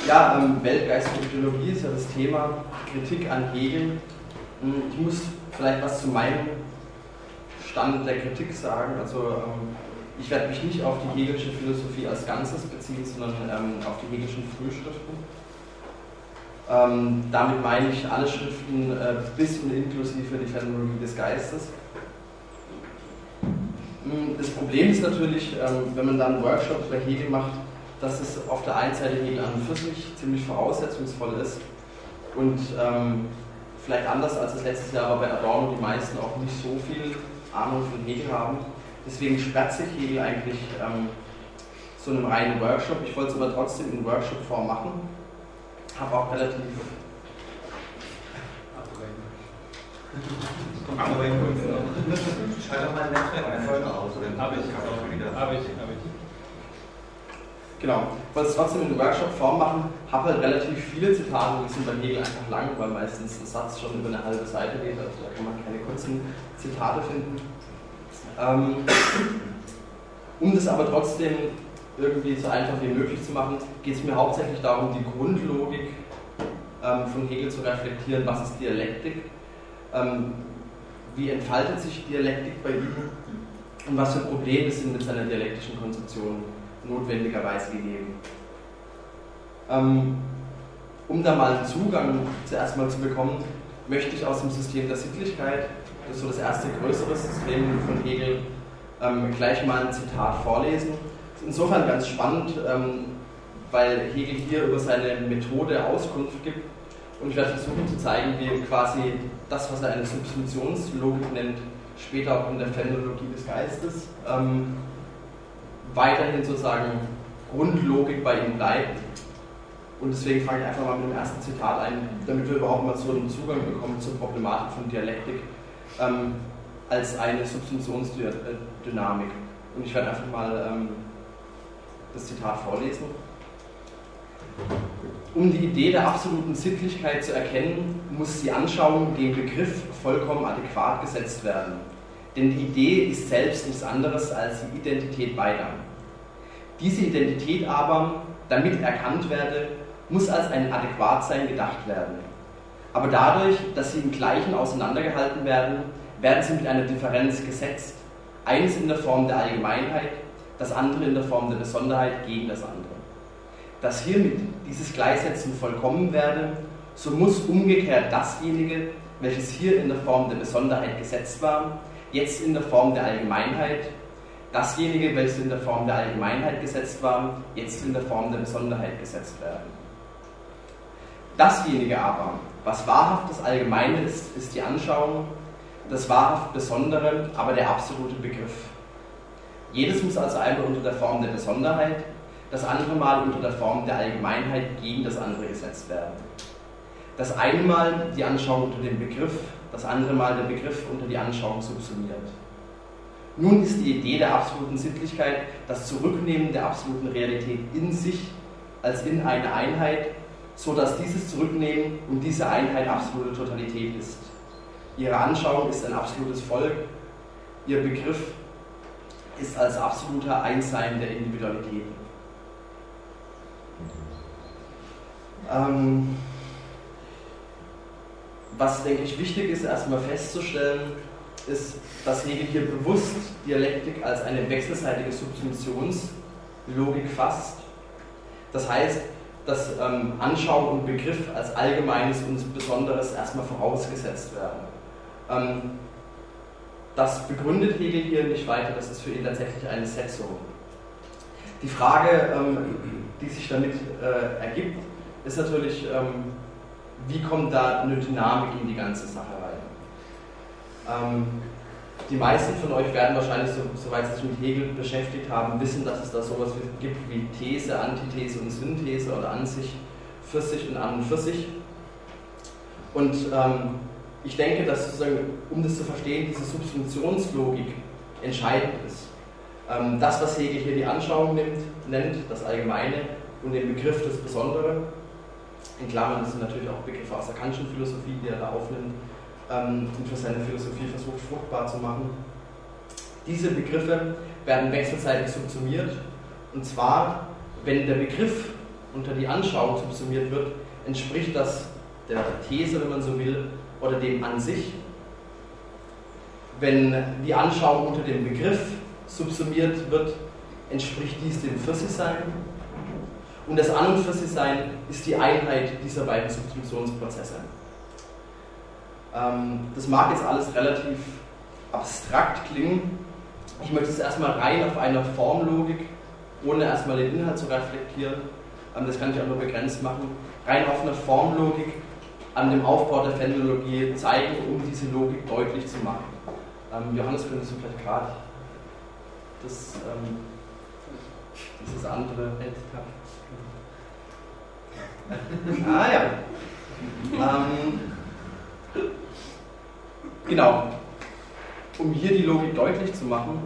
Ja, Weltgeist und Ideologie ist ja das Thema, Kritik an Hegel. Ich muss vielleicht was zu meinem Stand der Kritik sagen. Also ich werde mich nicht auf die hegelische Philosophie als Ganzes beziehen, sondern auf die hegelischen Frühschriften. Damit meine ich alle Schriften bis und inklusive die Phänomenologie des Geistes. Das Problem ist natürlich, wenn man dann Workshops bei Hegel macht, dass es auf der einen Seite Hegel an und für sich ziemlich voraussetzungsvoll ist und vielleicht anders als das letztes Jahr war bei Adorno die meisten auch nicht so viel Ahnung von Hegel haben. Deswegen sperrt sich Hegel eigentlich so einem reinen Workshop. Ich wollte es aber trotzdem in Workshop-Form machen. Habe auch relativ... Schalt doch mal ein Netzwerk eine Folge aus. Habe ich. Genau. Ich wollte es trotzdem in Workshop-Form machen. Habe halt relativ viele Zitate, die sind bei Hegel einfach lang, weil meistens ein Satz schon über eine halbe Seite geht. Also da kann man keine kurzen Zitate finden. Um das aber trotzdem irgendwie so einfach wie möglich zu machen, geht es mir hauptsächlich darum, die Grundlogik von Hegel zu reflektieren. Was ist Dialektik? Wie entfaltet sich Dialektik bei ihm? Und was für Probleme sind mit seiner dialektischen Konzeption notwendigerweise gegeben? Um da mal einen Zugang zuerst mal zu bekommen, möchte ich aus dem System der Sittlichkeit, das ist so das erste größere System von Hegel, gleich mal ein Zitat vorlesen. Das ist insofern ganz spannend, weil Hegel hier über seine Methode Auskunft gibt und ich werde versuchen zu zeigen, wie quasi das, was er eine Subsumptionslogik nennt, später auch in der Phänomenologie des Geistes, weiterhin sozusagen Grundlogik bei ihm bleibt. Und deswegen fange ich einfach mal mit dem ersten Zitat ein, damit wir überhaupt mal so einen Zugang bekommen zur Problematik von Dialektik als eine Subsumptionsdynamik. Und ich werde einfach mal das Zitat vorlesen. Um die Idee der absoluten Sittlichkeit zu erkennen, muss die Anschauung dem Begriff vollkommen adäquat gesetzt werden. Denn die Idee ist selbst nichts anderes als die Identität beider. Diese Identität aber, damit erkannt werde, muss als ein Adäquatsein gedacht werden. Aber dadurch, dass sie im Gleichen auseinandergehalten werden, werden sie mit einer Differenz gesetzt. Eines in der Form der Allgemeinheit, das andere in der Form der Besonderheit gegen das andere. Dass hiermit dieses Gleichsetzen vollkommen werde, so muss umgekehrt dasjenige, welches hier in der Form der Besonderheit gesetzt war, jetzt in der Form der Allgemeinheit, dasjenige, welches in der Form der Allgemeinheit gesetzt war, jetzt in der Form der Besonderheit gesetzt werden. Dasjenige aber, was wahrhaft das Allgemeine ist, ist die Anschauung, das wahrhaft Besondere, aber der absolute Begriff. Jedes muss also einmal unter der Form der Besonderheit, das andere Mal unter der Form der Allgemeinheit gegen das andere gesetzt werden. Das eine Mal die Anschauung unter dem Begriff, das andere Mal der Begriff unter die Anschauung subsumiert. Nun ist die Idee der absoluten Sittlichkeit das Zurücknehmen der absoluten Realität in sich als in eine Einheit, so dass dieses Zurücknehmen und diese Einheit absolute Totalität ist. Ihre Anschauung ist ein absolutes Volk, ihr Begriff ist als absoluter Einssein der Individualitäten. Was, denke ich, wichtig ist, erstmal festzustellen, ist, dass Hegel hier bewusst Dialektik als eine wechselseitige Subsumptionslogik fasst. Das heißt, dass Anschauung und Begriff als Allgemeines und Besonderes erstmal vorausgesetzt werden. Das begründet Hegel hier nicht weiter, das ist für ihn tatsächlich eine Setzung. Die Frage, die sich damit ergibt, ist natürlich, wie kommt da eine Dynamik in die ganze Sache rein? Die meisten von euch werden wahrscheinlich, soweit sie sich mit Hegel beschäftigt haben, wissen, dass es da sowas gibt wie These, Antithese und Synthese oder an sich, für sich und an und für sich. Und ich denke, dass sozusagen, um das zu verstehen, diese Subsumptionslogik entscheidend ist. Das, was Hegel hier die Anschauung nennt, das Allgemeine und den Begriff das Besondere, in Klammern, das sind natürlich auch Begriffe aus der Kantischen Philosophie, die er da aufnimmt und für seine Philosophie versucht fruchtbar zu machen. Diese Begriffe werden wechselseitig subsumiert, und zwar, wenn der Begriff unter die Anschauung subsumiert wird, entspricht das der These, wenn man so will, oder dem an sich. Wenn die Anschauung unter dem Begriff subsumiert wird, entspricht dies dem Für-sich-Sein. Und das An- und Für-sich-Sein ist die Einheit dieser beiden Subsumptionsprozesse. Das mag jetzt alles relativ abstrakt klingen. Ich möchte es erstmal rein auf einer Formlogik, ohne erstmal den Inhalt zu reflektieren, das kann ich auch nur begrenzt machen, rein auf einer Formlogik an dem Aufbau der Phänomenologie zeigen, um diese Logik deutlich zu machen. Johannes, könntest du vielleicht gerade dieses andere genau. Um hier die Logik deutlich zu machen,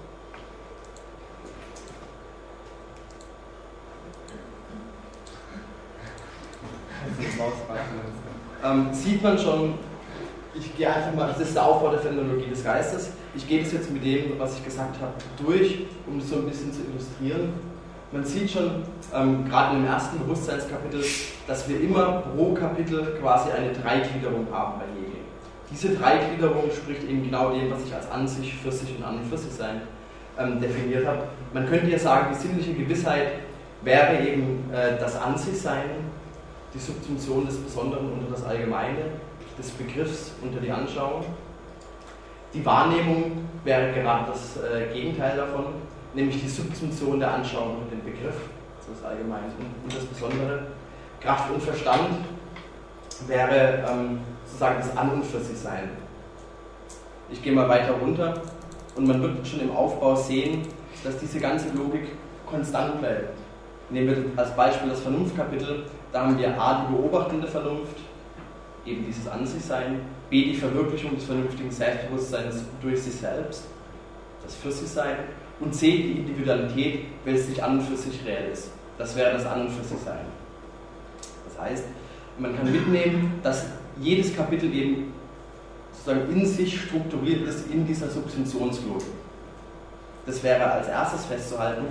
sieht man schon, ich gehe einfach mal, das ist der Aufbau der Phänomenologie des Geistes. Ich gehe das jetzt mit dem, was ich gesagt habe, durch, um das so ein bisschen zu illustrieren. Man sieht schon, gerade im ersten Bewusstseinskapitel, dass wir immer pro Kapitel quasi eine Dreigliederung haben bei Hegel. Diese Dreigliederung spricht eben genau dem, was ich als An sich, Für sich und An- und Für-sich-Sein definiert habe. Man könnte ja sagen, die sinnliche Gewissheit wäre eben das An sich Sein, die Subsumption des Besonderen unter das Allgemeine, des Begriffs unter die Anschauung. Die Wahrnehmung wäre gerade das Gegenteil davon, nämlich die Subsumption der Anschauung unter den Begriff, also das Allgemeine und das Besondere. Kraft und Verstand wäre sozusagen das An- und Für-sich-Sein. Ich gehe mal weiter runter und man wird schon im Aufbau sehen, dass diese ganze Logik konstant bleibt. Nehmen wir als Beispiel das Vernunftkapitel, da haben wir A, die beobachtende Vernunft, eben dieses An-sich-Sein, B, die Verwirklichung des vernünftigen Selbstbewusstseins durch sich selbst, das Für-sich-Sein, und C, die Individualität, welche sich an und für sich reell ist. Das wäre das An- und Für-sich-Sein. Das heißt, man kann mitnehmen, dass jedes Kapitel eben sozusagen in sich strukturiert ist in dieser Subsumptionslogik. Das wäre als erstes festzuhalten.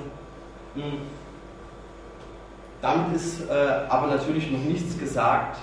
Damit ist aber natürlich noch nichts gesagt.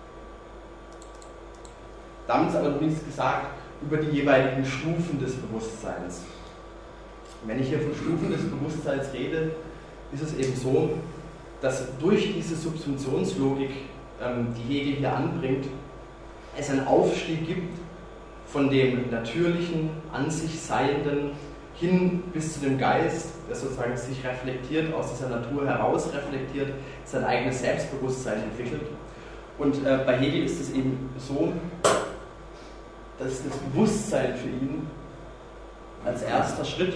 Damit ist aber noch nichts gesagt über die jeweiligen Stufen des Bewusstseins. Wenn ich hier von Stufen des Bewusstseins rede, ist es eben so, dass durch diese Subsumptionslogik, die Hegel hier anbringt, es einen Aufstieg gibt von dem natürlichen, an sich Seienden hin bis zu dem Geist, der sozusagen sich reflektiert, aus dieser Natur heraus reflektiert, sein eigenes Selbstbewusstsein entwickelt. Und bei Hegel ist es eben so, dass das Bewusstsein für ihn als erster Schritt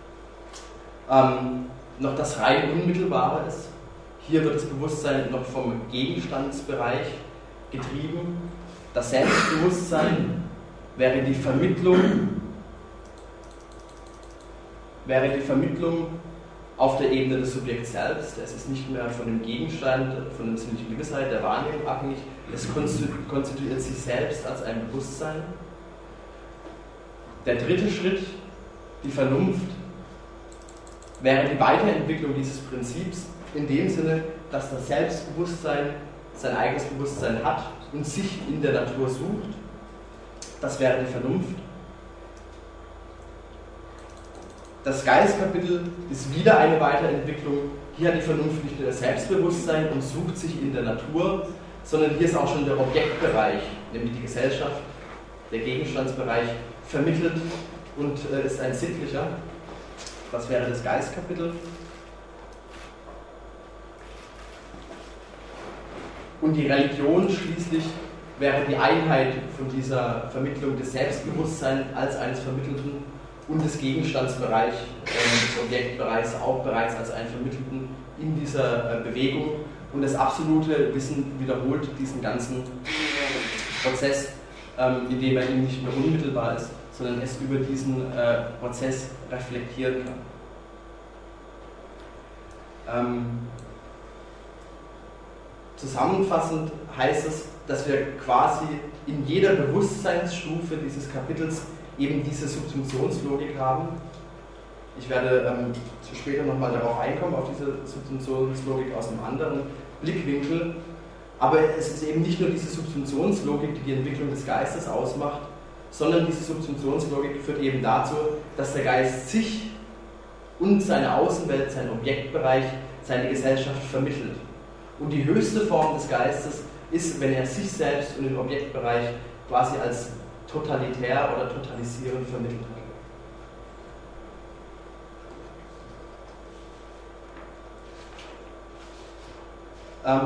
noch das rein Unmittelbare ist. Hier wird das Bewusstsein noch vom Gegenstandsbereich getrieben. Das Selbstbewusstsein wäre die Vermittlung auf der Ebene des Subjekts selbst. Es ist nicht mehr von dem Gegenstand, von der sinnlichen Gewissheit, der Wahrnehmung abhängig. Es konstituiert sich selbst als ein Bewusstsein. Der dritte Schritt, die Vernunft, wäre die Weiterentwicklung dieses Prinzips in dem Sinne, dass das Selbstbewusstsein sein eigenes Bewusstsein hat und sich in der Natur sucht. Das wäre die Vernunft. Das Geistkapitel ist wieder eine Weiterentwicklung. Hier hat die Vernunft nicht nur das Selbstbewusstsein und sucht sich in der Natur, sondern hier ist auch schon der Objektbereich, nämlich die Gesellschaft, der Gegenstandsbereich, vermittelt und ist ein sittlicher. Das wäre das Geistkapitel. Und die Religion schließlich wäre die Einheit von dieser Vermittlung des Selbstbewusstseins als eines Vermittelten und des Gegenstandsbereichs, des Objektbereichs auch bereits als einen Vermittelten in dieser Bewegung. Und das absolute Wissen wiederholt diesen ganzen Prozess, indem er eben nicht mehr unmittelbar ist, sondern es über diesen Prozess reflektieren kann. Zusammenfassend heißt es, dass wir quasi in jeder Bewusstseinsstufe dieses Kapitels eben diese Subsumptionslogik haben, Ich werde später nochmal darauf einkommen, auf diese Subsumptionslogik aus einem anderen Blickwinkel. Aber es ist eben nicht nur diese Subsumptionslogik, die die Entwicklung des Geistes ausmacht, sondern diese Subsumptionslogik führt eben dazu, dass der Geist sich und seine Außenwelt, seinen Objektbereich, seine Gesellschaft vermittelt. Und die höchste Form des Geistes ist, wenn er sich selbst und den Objektbereich quasi als totalitär oder totalisierend vermittelt hat.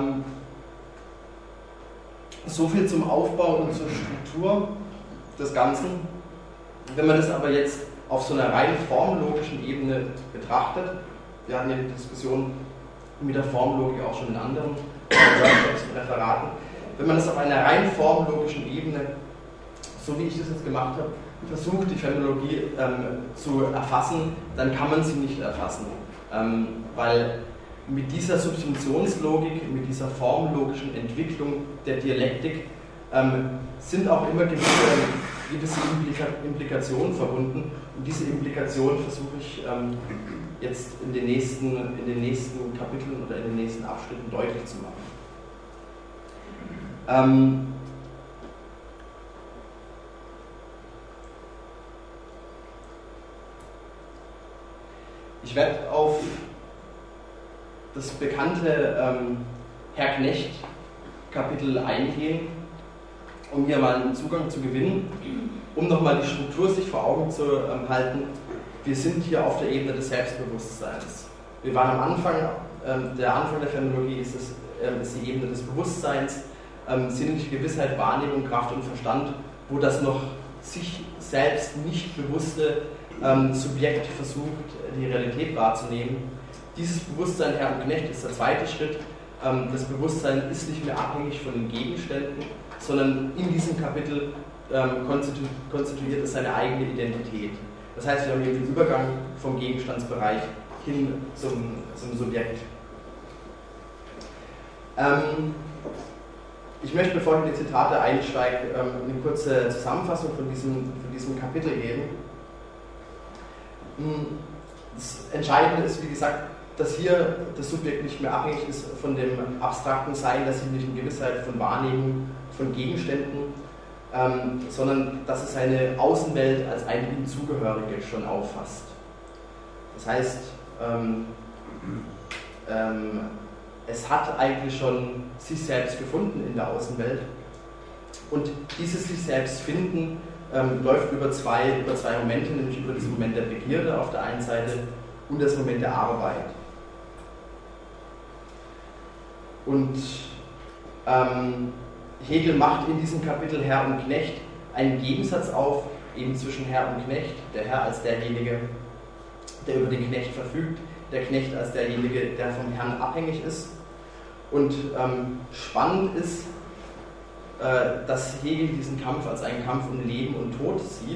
So viel zum Aufbau und zur Struktur des Ganzen. Wenn man das aber jetzt auf so einer rein formlogischen Ebene betrachtet, wir hatten ja die Diskussion mit der Formlogik auch schon in anderen Workshops und Referaten, wenn man das auf einer rein formlogischen Ebene, so wie ich das jetzt gemacht habe, versucht, die Phänomenologie zu erfassen, dann kann man sie nicht erfassen. Weil mit dieser Subsumptionslogik, mit dieser formlogischen Entwicklung der Dialektik sind auch immer gewisse Implikationen verbunden. Und diese Implikationen versuche ich jetzt in den nächsten Kapiteln oder in den nächsten Abschnitten deutlich zu machen. Ich werde auf das bekannte Herr Knecht Kapitel eingehen, um hier mal einen Zugang zu gewinnen, um nochmal die Struktur sich vor Augen zu halten. Wir sind hier auf der Ebene des Selbstbewusstseins. Wir waren am Anfang, der Anfang der Phänomenologie ist die Ebene des Bewusstseins, sinnliche Gewissheit, Wahrnehmung, Kraft und Verstand, wo das noch sich selbst nicht bewusste Subjekt versucht, die Realität wahrzunehmen. Dieses Bewusstsein, Herr und Knecht, ist der zweite Schritt. Das Bewusstsein ist nicht mehr abhängig von den Gegenständen, sondern in diesem Kapitel konstituiert es seine eigene Identität. Das heißt, wir haben hier den Übergang vom Gegenstandsbereich hin zum Subjekt. Ich möchte, bevor ich in die Zitate einsteige, eine kurze Zusammenfassung von diesem Kapitel geben. Das Entscheidende ist, wie gesagt, dass hier das Subjekt nicht mehr abhängig ist von dem abstrakten Sein, der sinnlichen Gewissheit, von Wahrnehmung, von Gegenständen, sondern dass es seine Außenwelt als eine ihm zugehörige schon auffasst. Das heißt, es hat eigentlich schon sich selbst gefunden in der Außenwelt und dieses sich selbst finden läuft über zwei Momente, nämlich über das Moment der Begierde auf der einen Seite und das Moment der Arbeit. Und Hegel macht in diesem Kapitel Herr und Knecht einen Gegensatz auf, eben zwischen Herr und Knecht, der Herr als derjenige, der über den Knecht verfügt, der Knecht als derjenige, der vom Herrn abhängig ist. Und spannend ist, dass Hegel diesen Kampf als einen Kampf um Leben und Tod sieht.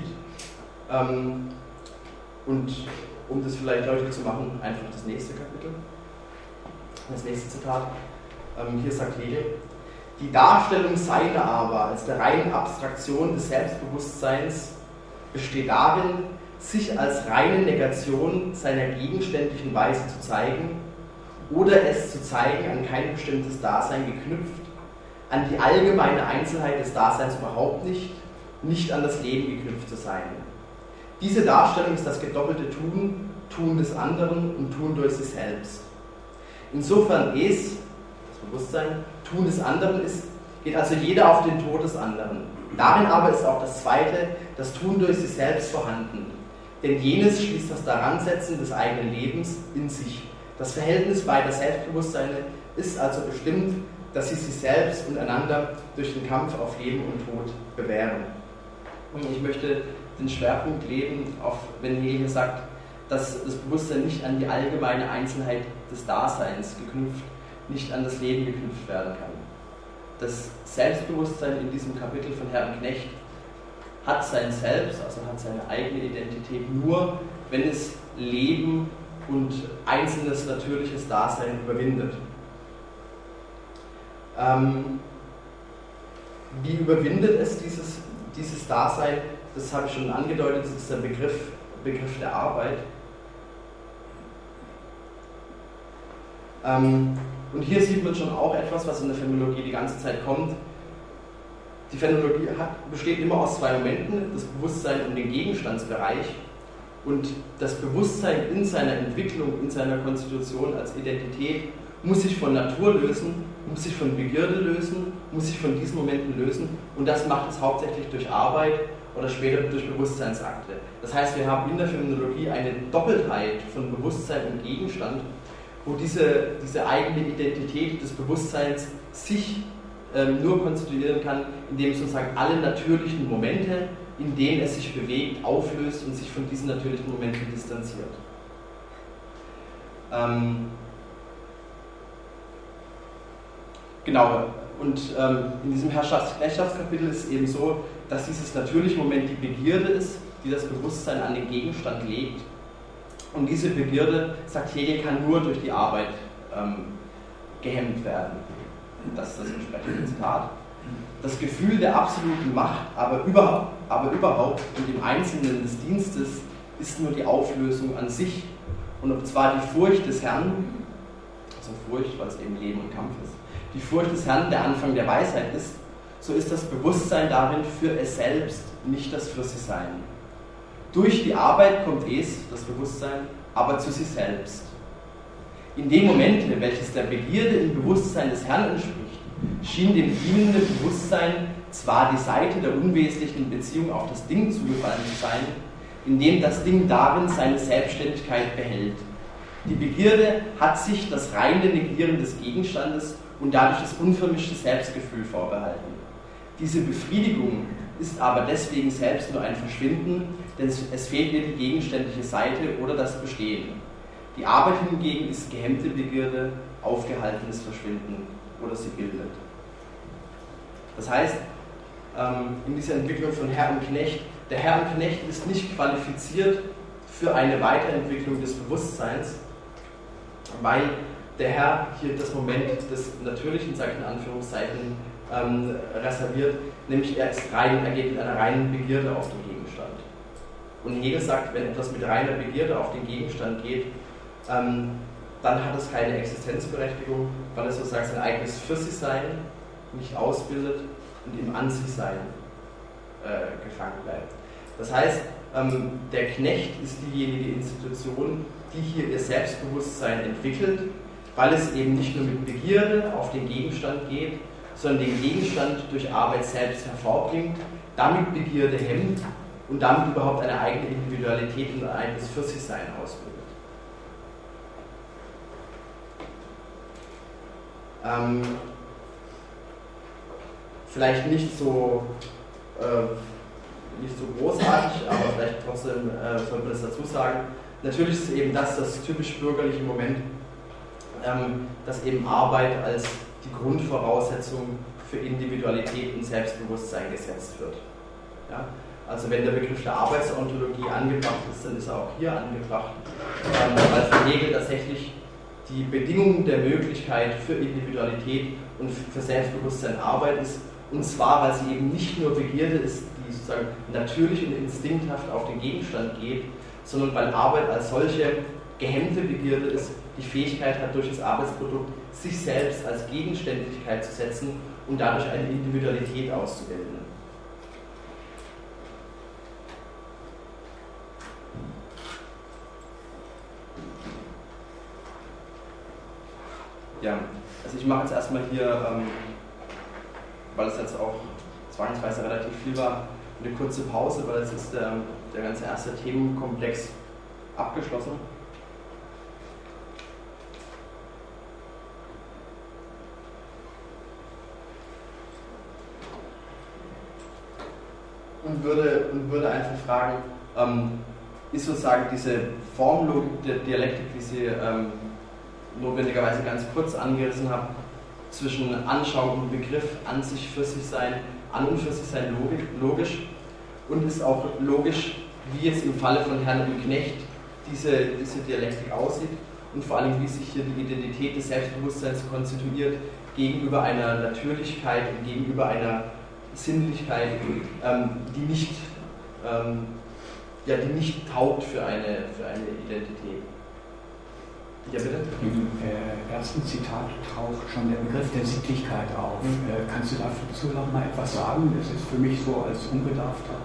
Und um das vielleicht deutlich zu machen, einfach das nächste Kapitel, das nächste Zitat. Hier sagt Hegel: Die Darstellung seiner aber als der reinen Abstraktion des Selbstbewusstseins besteht darin, sich als reine Negation seiner gegenständlichen Weise zu zeigen oder es zu zeigen, an kein bestimmtes Dasein geknüpft, an die allgemeine Einzelheit des Daseins überhaupt nicht an das Leben geknüpft zu sein. Diese Darstellung ist das gedoppelte Tun, Tun des anderen und Tun durch sich selbst. Insofern das Bewusstsein, Tun des anderen ist, geht also jeder auf den Tod des anderen. Darin aber ist auch das Zweite, das Tun durch sich selbst vorhanden. Denn jenes schließt das Daransetzen des eigenen Lebens in sich. Das Verhältnis beider Selbstbewusstseine ist also bestimmt, dass sie sich selbst und einander durch den Kampf auf Leben und Tod bewähren. Und ich möchte den Schwerpunkt legen, wenn Hegel sagt, dass das Bewusstsein nicht an die allgemeine Einzelheit des Daseins geknüpft, nicht an das Leben geknüpft werden kann. Das Selbstbewusstsein in diesem Kapitel von Herrn Knecht hat sein Selbst, also hat seine eigene Identität nur, wenn es Leben und einzelnes natürliches Dasein überwindet. Wie überwindet es dieses Dasein? Das habe ich schon angedeutet, das ist der Begriff der Arbeit. Und hier sieht man schon auch etwas, was in der Phänomenologie die ganze Zeit kommt. Die Phänomenologie besteht immer aus zwei Momenten, das Bewusstsein und den Gegenstandsbereich. Und das Bewusstsein in seiner Entwicklung, in seiner Konstitution als Identität muss sich von Natur lösen, muss sich von Begierde lösen, muss sich von diesen Momenten lösen. Und das macht es hauptsächlich durch Arbeit oder später durch Bewusstseinsakte. Das heißt, wir haben in der Phänomenologie eine Doppeltheit von Bewusstsein und Gegenstand, wo diese eigene Identität des Bewusstseins sich nur konstituieren kann, indem sozusagen alle natürlichen Momente, in denen es sich bewegt, auflöst und sich von diesen natürlichen Momenten distanziert. Genau, und in diesem Herrschafts-Knechtschaftskapitel ist es eben so, dass dieses natürliche Moment die Begierde ist, die das Bewusstsein an den Gegenstand legt. Und diese Begierde, sagt Hegel, kann nur durch die Arbeit gehemmt werden. Das ist das entsprechende Zitat. Das Gefühl der absoluten Macht, aber überhaupt und im Einzelnen des Dienstes, ist nur die Auflösung an sich. Und ob zwar die Furcht des Herrn, also Furcht, weil es eben Leben und Kampf ist, die Furcht des Herrn der Anfang der Weisheit ist, so ist das Bewusstsein darin für es selbst, nicht das für sie sein. Durch die Arbeit kommt es, das Bewusstsein, aber zu sich selbst. In dem Momente, welches der Begierde im Bewusstsein des Herrn entspricht, schien dem dienenden Bewusstsein zwar die Seite der unwesentlichen Beziehung auf das Ding zugefallen zu sein, indem das Ding darin seine Selbstständigkeit behält. Die Begierde hat sich das reine Negieren des Gegenstandes und dadurch das unvermischte Selbstgefühl vorbehalten. Diese Befriedigung ist aber deswegen selbst nur ein Verschwinden, denn es fehlt ihr die gegenständliche Seite oder das Bestehen. Die Arbeit hingegen ist gehemmte Begierde, aufgehaltenes Verschwinden oder sie bildet. Das heißt, in dieser Entwicklung von Herr und Knecht, der Herr und Knecht ist nicht qualifiziert für eine Weiterentwicklung des Bewusstseins, weil der Herr hier das Moment des natürlichen, sage ich in Anführungszeichen, reserviert, nämlich er geht mit einer reinen Begierde auf den Gegenstand. Und Hegel sagt, wenn etwas mit reiner Begierde auf den Gegenstand geht, dann hat es keine Existenzberechtigung, weil es sozusagen sein eigenes Für-sich-Sein nicht ausbildet und im An-sich-Sein gefangen bleibt. Das heißt, der Knecht ist diejenige Institution, die hier ihr Selbstbewusstsein entwickelt, weil es eben nicht nur mit Begierde auf den Gegenstand geht, sondern den Gegenstand durch Arbeit selbst hervorbringt, damit Begierde hemmt und damit überhaupt eine eigene Individualität und ein eigenes Für-sich-Sein ausbildet. Vielleicht nicht so großartig, aber vielleicht trotzdem sollte man das dazu sagen. Natürlich ist es eben das typisch bürgerliche Moment, dass eben Arbeit als die Grundvoraussetzung für Individualität und Selbstbewusstsein gesetzt wird. Ja? Also wenn der Begriff der Arbeitsontologie angebracht ist, dann ist er auch hier angebracht, weil für Hegel tatsächlich die Bedingung der Möglichkeit für Individualität und für Selbstbewusstsein Arbeit ist, und zwar, weil sie eben nicht nur Begierde ist, die sozusagen natürlich und instinkthaft auf den Gegenstand geht, sondern weil Arbeit als solche gehemmte Begierde ist, die Fähigkeit hat, durch das Arbeitsprodukt sich selbst als Gegenständlichkeit zu setzen und dadurch eine Individualität auszubilden. Ja, also ich mache jetzt erstmal hier, weil es jetzt auch zwangsweise relativ viel war, eine kurze Pause, weil jetzt ist der ganze erste Themenkomplex abgeschlossen. Und würde einfach fragen, ist sozusagen diese Formlogik der Dialektik, wie sie notwendigerweise ganz kurz angerissen habe, zwischen Anschauung und Begriff, an sich für sich sein, an und für sich sein logisch, und ist auch logisch, wie jetzt im Falle von Herrn und Knecht diese Dialektik aussieht und vor allem, wie sich hier die Identität des Selbstbewusstseins konstituiert gegenüber einer Natürlichkeit und gegenüber einer Sinnlichkeit, die nicht taugt für eine Identität. Ja, bitte? Im ersten Zitat taucht schon der Begriff der Sittlichkeit auf. Kannst du dazu noch mal etwas sagen? Das ist für mich so als Unbedarfter,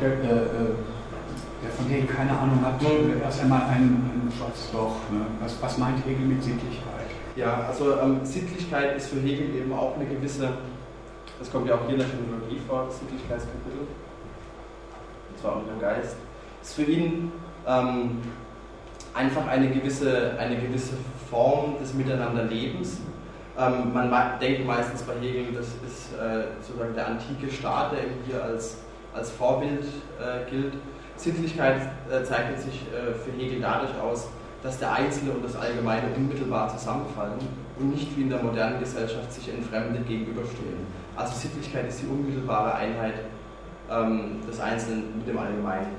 der von Hegel keine Ahnung hat, erst einmal ein schwarzes Loch. Ne? Was meint Hegel mit Sittlichkeit? Ja, also Sittlichkeit ist für Hegel eben auch eine gewisse, das kommt ja auch hier in der Phänomenologie vor, das Sittlichkeitskapitel, und zwar auch im Geist, ist für ihn einfach eine gewisse Form des Miteinanderlebens. Man denkt meistens bei Hegel, das ist sozusagen der antike Staat, der eben hier als Vorbild gilt. Sittlichkeit zeichnet sich für Hegel dadurch aus, dass der Einzelne und das Allgemeine unmittelbar zusammenfallen und nicht wie in der modernen Gesellschaft sich entfremdet gegenüberstehen. Also Sittlichkeit ist die unmittelbare Einheit des Einzelnen mit dem Allgemeinen.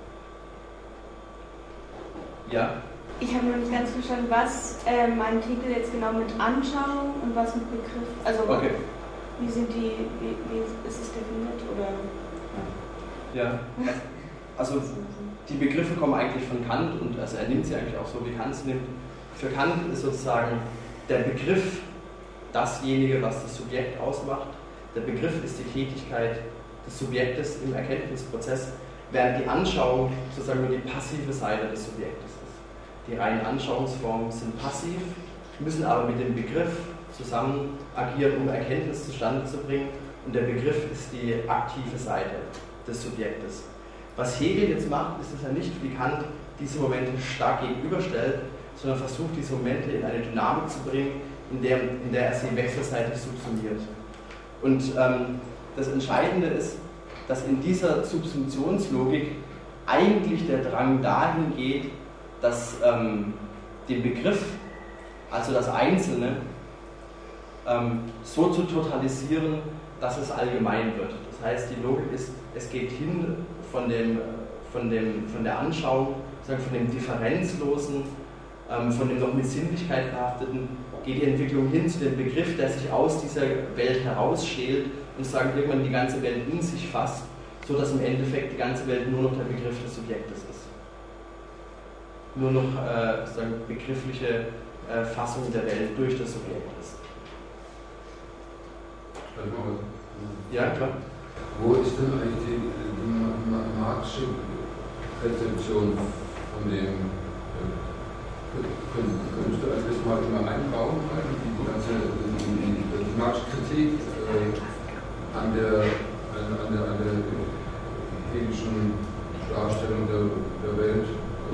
Ja? Ich habe noch nicht ganz verstanden, was meint Hegel jetzt genau mit Anschauung und was mit Begriff. Also okay. Wie ist es definiert? Oder? Ja. Also die Begriffe kommen eigentlich von Kant und also er nimmt sie eigentlich auch so, wie Kant es nimmt. Für Kant ist sozusagen der Begriff dasjenige, was das Subjekt ausmacht. Der Begriff ist die Tätigkeit des Subjektes im Erkenntnisprozess, während die Anschauung sozusagen nur die passive Seite des Subjektes ist. Die reinen Anschauungsformen sind passiv, müssen aber mit dem Begriff zusammen agieren, um Erkenntnis zustande zu bringen, und der Begriff ist die aktive Seite des Subjektes. Was Hegel jetzt macht, ist, dass er nicht wie Kant diese Momente stark gegenüberstellt, sondern versucht, diese Momente in eine Dynamik zu bringen, in der er sie wechselseitig subsumiert. Und das Entscheidende ist, dass in dieser Subsumptionslogik eigentlich der Drang dahin geht, dass den Begriff, also das Einzelne, so zu totalisieren, dass es allgemein wird. Das heißt, die Logik ist, es geht hin von der Anschauung, von dem Differenzlosen, von dem noch mit Sinnlichkeit behafteten, geht die Entwicklung hin zu dem Begriff, der sich aus dieser Welt herausschält und irgendwann die ganze Welt in sich fasst, sodass im Endeffekt die ganze Welt nur noch der Begriff des Subjektes ist. Nur noch begriffliche Fassung der Welt durch das Subjekt ist. Ja, klar. Wo ist denn eigentlich die marxische Rezeption von dem? Könntest du das mal einbauen, die marxische Kritik an der hegelischen Darstellung der Welt?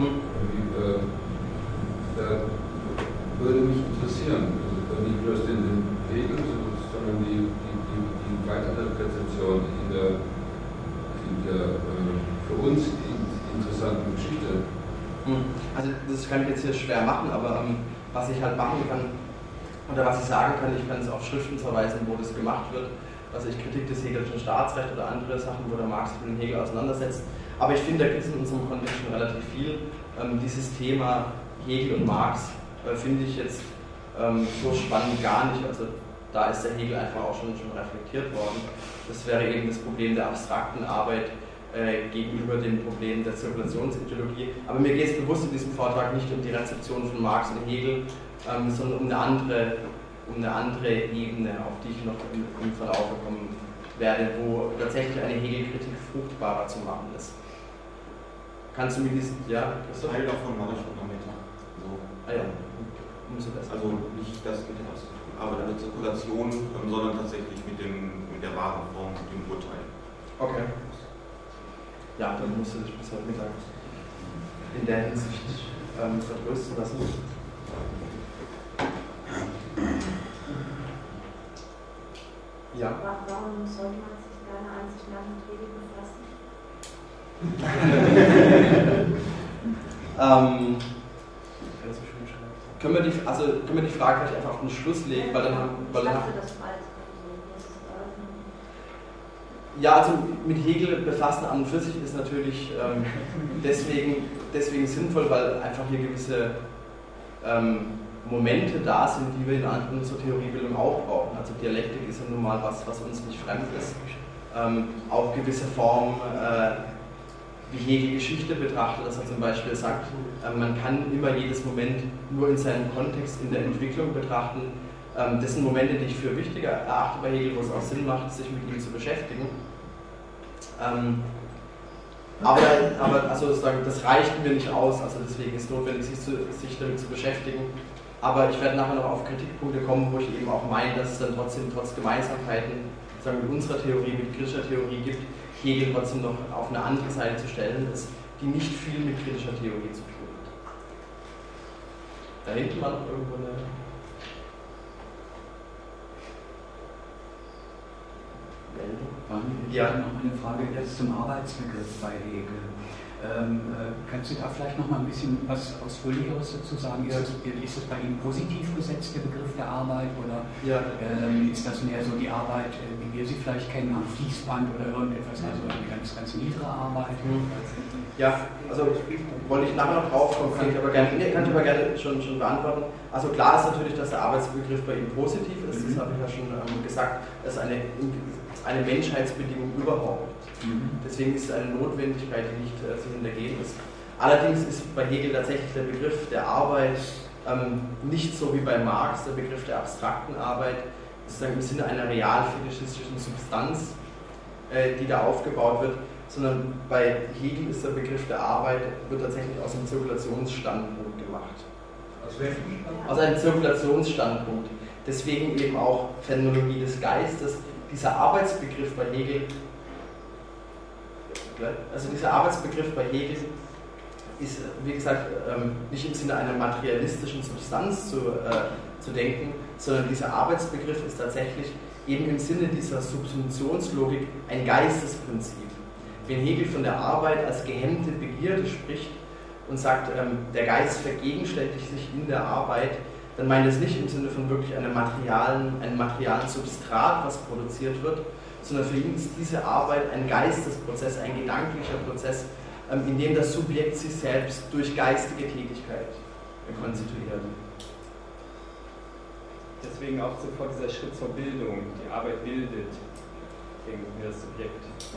Da würde mich interessieren, also nicht bloß den Hegel, sondern die weitere Rezeption in der für uns interessanten Geschichte. Also das kann ich jetzt hier schwer machen, aber was ich halt machen kann, oder was ich sagen kann, ich kann es auf Schriften verweisen, wo das gemacht wird, also ich Kritik des Hegelischen Staatsrechts oder andere Sachen, wo der Marx mit dem Hegel auseinandersetzt. Aber ich finde, da gibt es in unserem Kontext schon relativ viel. Dieses Thema Hegel und Marx finde ich jetzt so spannend gar nicht. Also da ist der Hegel einfach auch schon reflektiert worden. Das wäre eben das Problem der abstrakten Arbeit gegenüber dem Problem der Zirkulationsideologie. Aber mir geht es bewusst in diesem Vortrag nicht um die Rezeption von Marx und Hegel, sondern um eine andere Ebene, auf die ich noch im Verlauf kommen werde, wo tatsächlich eine Hegelkritik fruchtbarer zu machen ist. Kannst du mir diesen, ja, Christoph? Teil davon mache ich Fundamenta. So. Ah ja, umso besser. Also nicht das mit der Arbeit an der Zirkulation, sondern tatsächlich mit der wahren Form, mit dem Urteil. Okay. Ja, dann musst du dich bis heute Mittag in der Hinsicht vertrösten lassen. Ja. Warum sollte man sich deiner Ansicht nach mit Hegel befassen? Können wir die Frage gleich einfach auf den Schluss legen, weil dann haben. Ja, also mit Hegel befassen an und für sich ist natürlich deswegen sinnvoll, weil einfach hier gewisse Momente da sind, die wir in unserer Theoriebildung auch brauchen. Also Dialektik ist ja nun mal was uns nicht fremd ist. Auch gewisse Formen wie Hegel Geschichte betrachtet, dass er zum Beispiel sagt, man kann immer jedes Moment nur in seinem Kontext in der Entwicklung betrachten. Das sind Momente, die ich für wichtiger erachte bei Hegel, wo es auch Sinn macht, sich mit ihm zu beschäftigen. Aber also sozusagen, das reicht mir nicht aus, also deswegen ist es notwendig, sich damit zu beschäftigen. Aber ich werde nachher noch auf Kritikpunkte kommen, wo ich eben auch meine, dass es dann trotzdem trotz Gemeinsamkeiten sagen, mit unserer Theorie, mit kritischer Theorie gibt, Hegel trotzdem noch auf eine andere Seite zu stellen ist, die nicht viel mit kritischer Theorie zu tun hat. Da hinten war noch irgendwo eine... Ja, noch eine Frage jetzt zum Arbeitsbegriff bei Hegel. Kannst du da vielleicht noch mal ein bisschen was Ausführlicheres dazu sagen? Ist es bei Ihnen positiv besetzt, der Begriff der Arbeit, oder ist das mehr so die Arbeit, wie wir sie vielleicht kennen, am Fließband oder irgendetwas, also eine ganz niedere Arbeit? Ja, also wollte ich nachher noch drauf kommen, kann ich aber gerne schon beantworten. Also klar ist natürlich, dass der Arbeitsbegriff bei ihm positiv ist, das habe ich ja schon gesagt, das ist eine Menschheitsbedingung überhaupt. Deswegen ist es eine Notwendigkeit, die nicht zu hintergehen ist. Allerdings ist bei Hegel tatsächlich der Begriff der Arbeit nicht so wie bei Marx der Begriff der abstrakten Arbeit, sozusagen im Sinne einer realfetischistischen Substanz, die da aufgebaut wird, sondern bei Hegel ist der Begriff der Arbeit, wird tatsächlich aus einem Zirkulationsstandpunkt gemacht. Aus welchem? Aus einem Zirkulationsstandpunkt. Deswegen eben auch Phänomenologie des Geistes. Dieser Arbeitsbegriff bei Hegel, ist, wie gesagt, nicht im Sinne einer materialistischen Substanz zu denken, sondern dieser Arbeitsbegriff ist tatsächlich eben im Sinne dieser Subsumptionslogik ein Geistesprinzip. Wenn Hegel von der Arbeit als gehemmte Begierde spricht und sagt, der Geist vergegenständigt sich in der Arbeit, dann meint es nicht im Sinne von wirklich einem materialen Substrat, was produziert wird, sondern für ihn ist diese Arbeit ein Geistesprozess, ein gedanklicher Prozess, in dem das Subjekt sich selbst durch geistige Tätigkeit konstituiert. Deswegen auch sofort dieser Schritt zur Bildung, die Arbeit bildet irgendwie das Subjekt.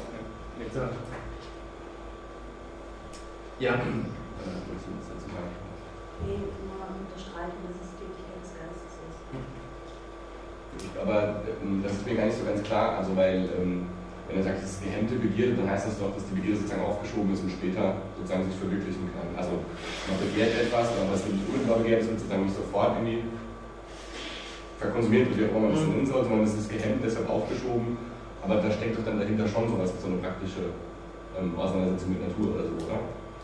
Ja. Unterstreichen, dass es Tätigkeit des Geistes ist. Aber das ist mir gar nicht so ganz klar, also weil, wenn er sagt, es ist gehemmte Begierde, dann heißt das doch, dass die Begierde sozusagen aufgeschoben ist und später sozusagen sich verwirklichen kann. Also man begehrt etwas, aber es wird nicht unmittelbar begehrt, es wird sozusagen nicht sofort irgendwie verkonsumiert, wie auch immer man das nennen soll, sondern es ist gehemmt, deshalb aufgeschoben, aber da steckt doch dann dahinter schon sowas, so eine praktische Auseinandersetzung mit Natur oder so, oder?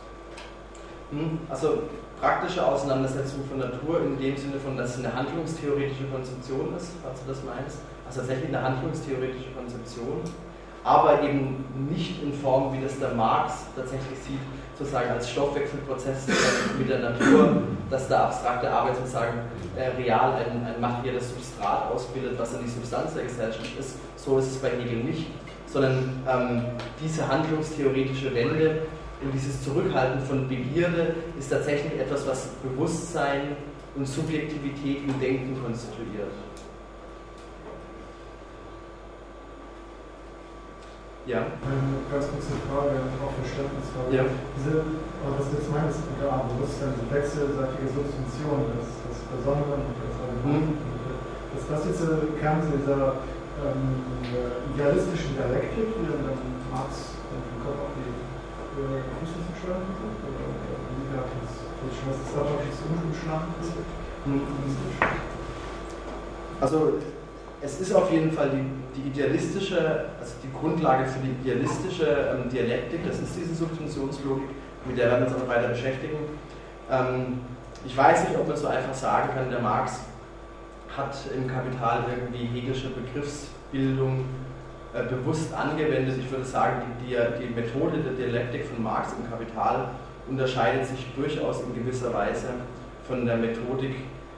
Also praktische Auseinandersetzung von Natur in dem Sinne von, dass es eine handlungstheoretische Konzeption ist, falls du das meinst, also tatsächlich eine handlungstheoretische Konzeption, aber eben nicht in Form, wie das der Marx tatsächlich sieht, sozusagen als Stoffwechselprozess mit der Natur, dass der abstrakte Arbeit sozusagen real ein materielles Substrat ausbildet, was dann die Substanz der Gesellschaft ist. So ist es bei Hegel nicht, sondern diese handlungstheoretische Wende und dieses Zurückhalten von Begierde ist tatsächlich etwas, was Bewusstsein und Subjektivität im Denken konstituiert. Ja? Eine ganz kurze Frage, auch Verständnisfrage. Ja. Was du jetzt meinst mit der Bewusstsein, die wechselseitige Subsumption, das Besondere und das Allgemeine. Ist das jetzt Kern dieser idealistischen Dialektik, die dann Marx im Kopf auf die Füße zu stellen versucht? Oder wie gesagt, was ist da wirklich umgeschlagen? Also es ist auf jeden Fall die idealistische, also die Grundlage für die idealistische Dialektik, das ist diese Subsumptionslogik, mit der werden wir uns auch weiter beschäftigen. Ich weiß nicht, ob man so einfach sagen kann, der Marx hat im Kapital irgendwie hegelische Begriffsbildung bewusst angewendet. Ich würde sagen, die Methode der Dialektik von Marx im Kapital unterscheidet sich durchaus in gewisser Weise von der Methodik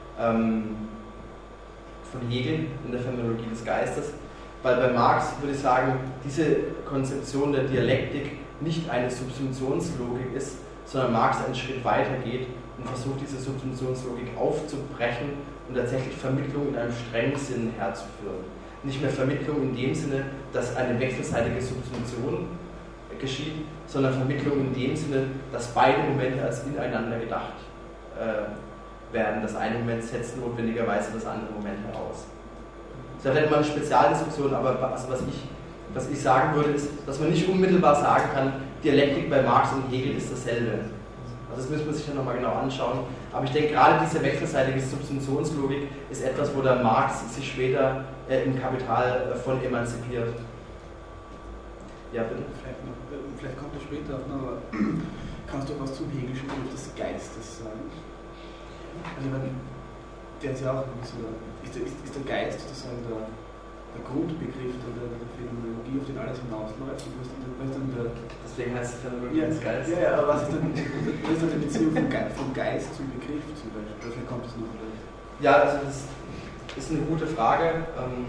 von Hegel in der Phänomenologie des Geistes, weil bei Marx, würde ich sagen, diese Konzeption der Dialektik nicht eine Subsumptionslogik ist, sondern Marx einen Schritt weiter geht und versucht, diese Subsumptionslogik aufzubrechen und tatsächlich Vermittlung in einem strengen Sinn herzuführen. Nicht mehr Vermittlung in dem Sinne, dass eine wechselseitige Subsumption geschieht, sondern Vermittlung in dem Sinne, dass beide Momente als ineinander gedacht werden. Das eine Moment setzt notwendigerweise das andere Moment heraus. Das ist ja vielleicht mal eine Spezialdiskussion, aber also was ich sagen würde, ist, dass man nicht unmittelbar sagen kann, Dialektik bei Marx und Hegel ist dasselbe. Also das müssen wir sich dann nochmal genau anschauen. Aber ich denke, gerade diese wechselseitige Substitutionslogik ist etwas, wo der Marx sich später im Kapital von emanzipiert. Ja, bitte. Vielleicht kommt er später noch, aber kannst du was zum Hegelschen Begriff des Geistes sagen? Also ich meine, der ist ja auch so, ist der Geist sozusagen der Grundbegriff der Phänomenologie, auf den alles hinausläuft? Deswegen heißt es Phänomenologie des Geistes. Ja, aber was ist denn die Beziehung vom Geist zum Begriff zum Beispiel? Vielleicht kommt das noch. Ja, also das ist eine gute Frage.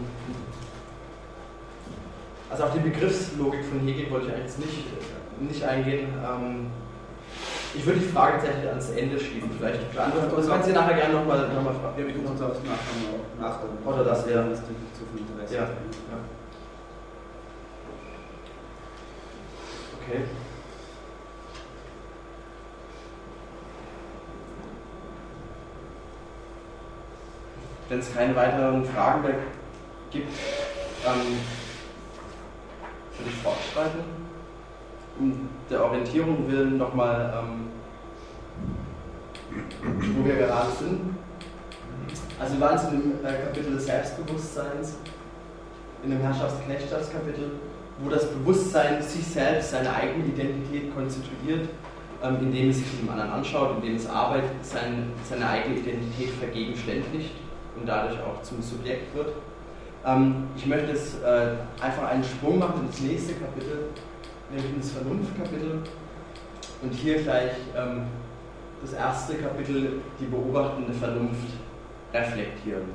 Also auf die Begriffslogik von Hegel wollte ich eigentlich nicht eingehen. Ich würde die Frage tatsächlich ans Ende schieben, vielleicht beantworten. Das können Sie nachher gerne nochmal fragen. Ja, wir können uns auch nachher. Oder das, ja. Das ist zu viel Interesse. Ja. Okay. Wenn es keine weiteren Fragen mehr gibt, würde ich fortschreiten. Um der Orientierung willen nochmal, wo wir gerade sind. Also wir waren zu dem Kapitel des Selbstbewusstseins, in dem Herrschaftsknechtschaftskapitel, wo das Bewusstsein sich selbst, seine eigene Identität konstituiert, indem es sich dem anderen anschaut, indem es arbeitet, seine eigene Identität vergegenständlicht und dadurch auch zum Subjekt wird. Ich möchte jetzt einfach einen Sprung machen ins nächste Kapitel, nämlich ins Vernunftkapitel, und hier gleich das erste Kapitel, die beobachtende Vernunft, reflektieren.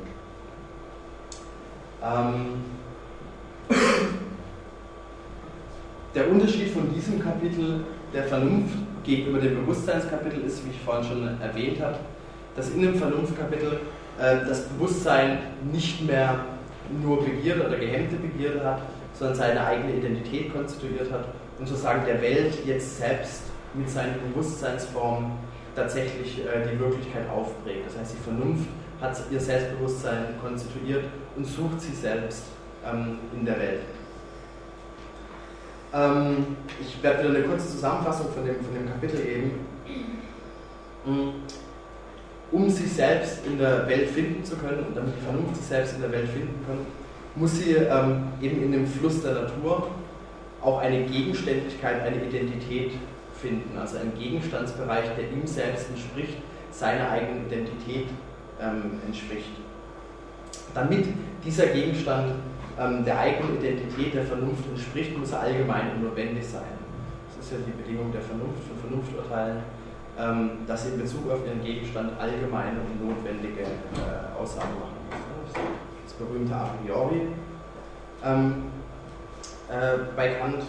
Der Unterschied von diesem Kapitel der Vernunft gegenüber dem Bewusstseinskapitel ist, wie ich vorhin schon erwähnt habe, dass in dem Vernunftkapitel das Bewusstsein nicht mehr nur Begierde oder gehemmte Begierde hat, sondern seine eigene Identität konstituiert hat und sozusagen der Welt jetzt selbst mit seinen Bewusstseinsformen tatsächlich die Wirklichkeit aufprägt. Das heißt, die Vernunft hat ihr Selbstbewusstsein konstituiert und sucht sie selbst in der Welt. Ich werde wieder eine kurze Zusammenfassung von dem Kapitel geben. Um sich selbst in der Welt finden zu können und damit die Vernunft sich selbst in der Welt finden kann, muss sie eben in dem Fluss der Natur auch eine Gegenständlichkeit, eine Identität finden, also einen Gegenstandsbereich, der ihm selbst entspricht, seiner eigenen Identität entspricht. Damit dieser Gegenstand der eigenen Identität der Vernunft entspricht, muss er allgemein und notwendig sein. Das ist ja die Bedingung der Vernunft, von Vernunfturteilen, dass sie in Bezug auf ihren Gegenstand allgemeine und notwendige Aussagen machen müssen. Das berühmte A priori bei Kant.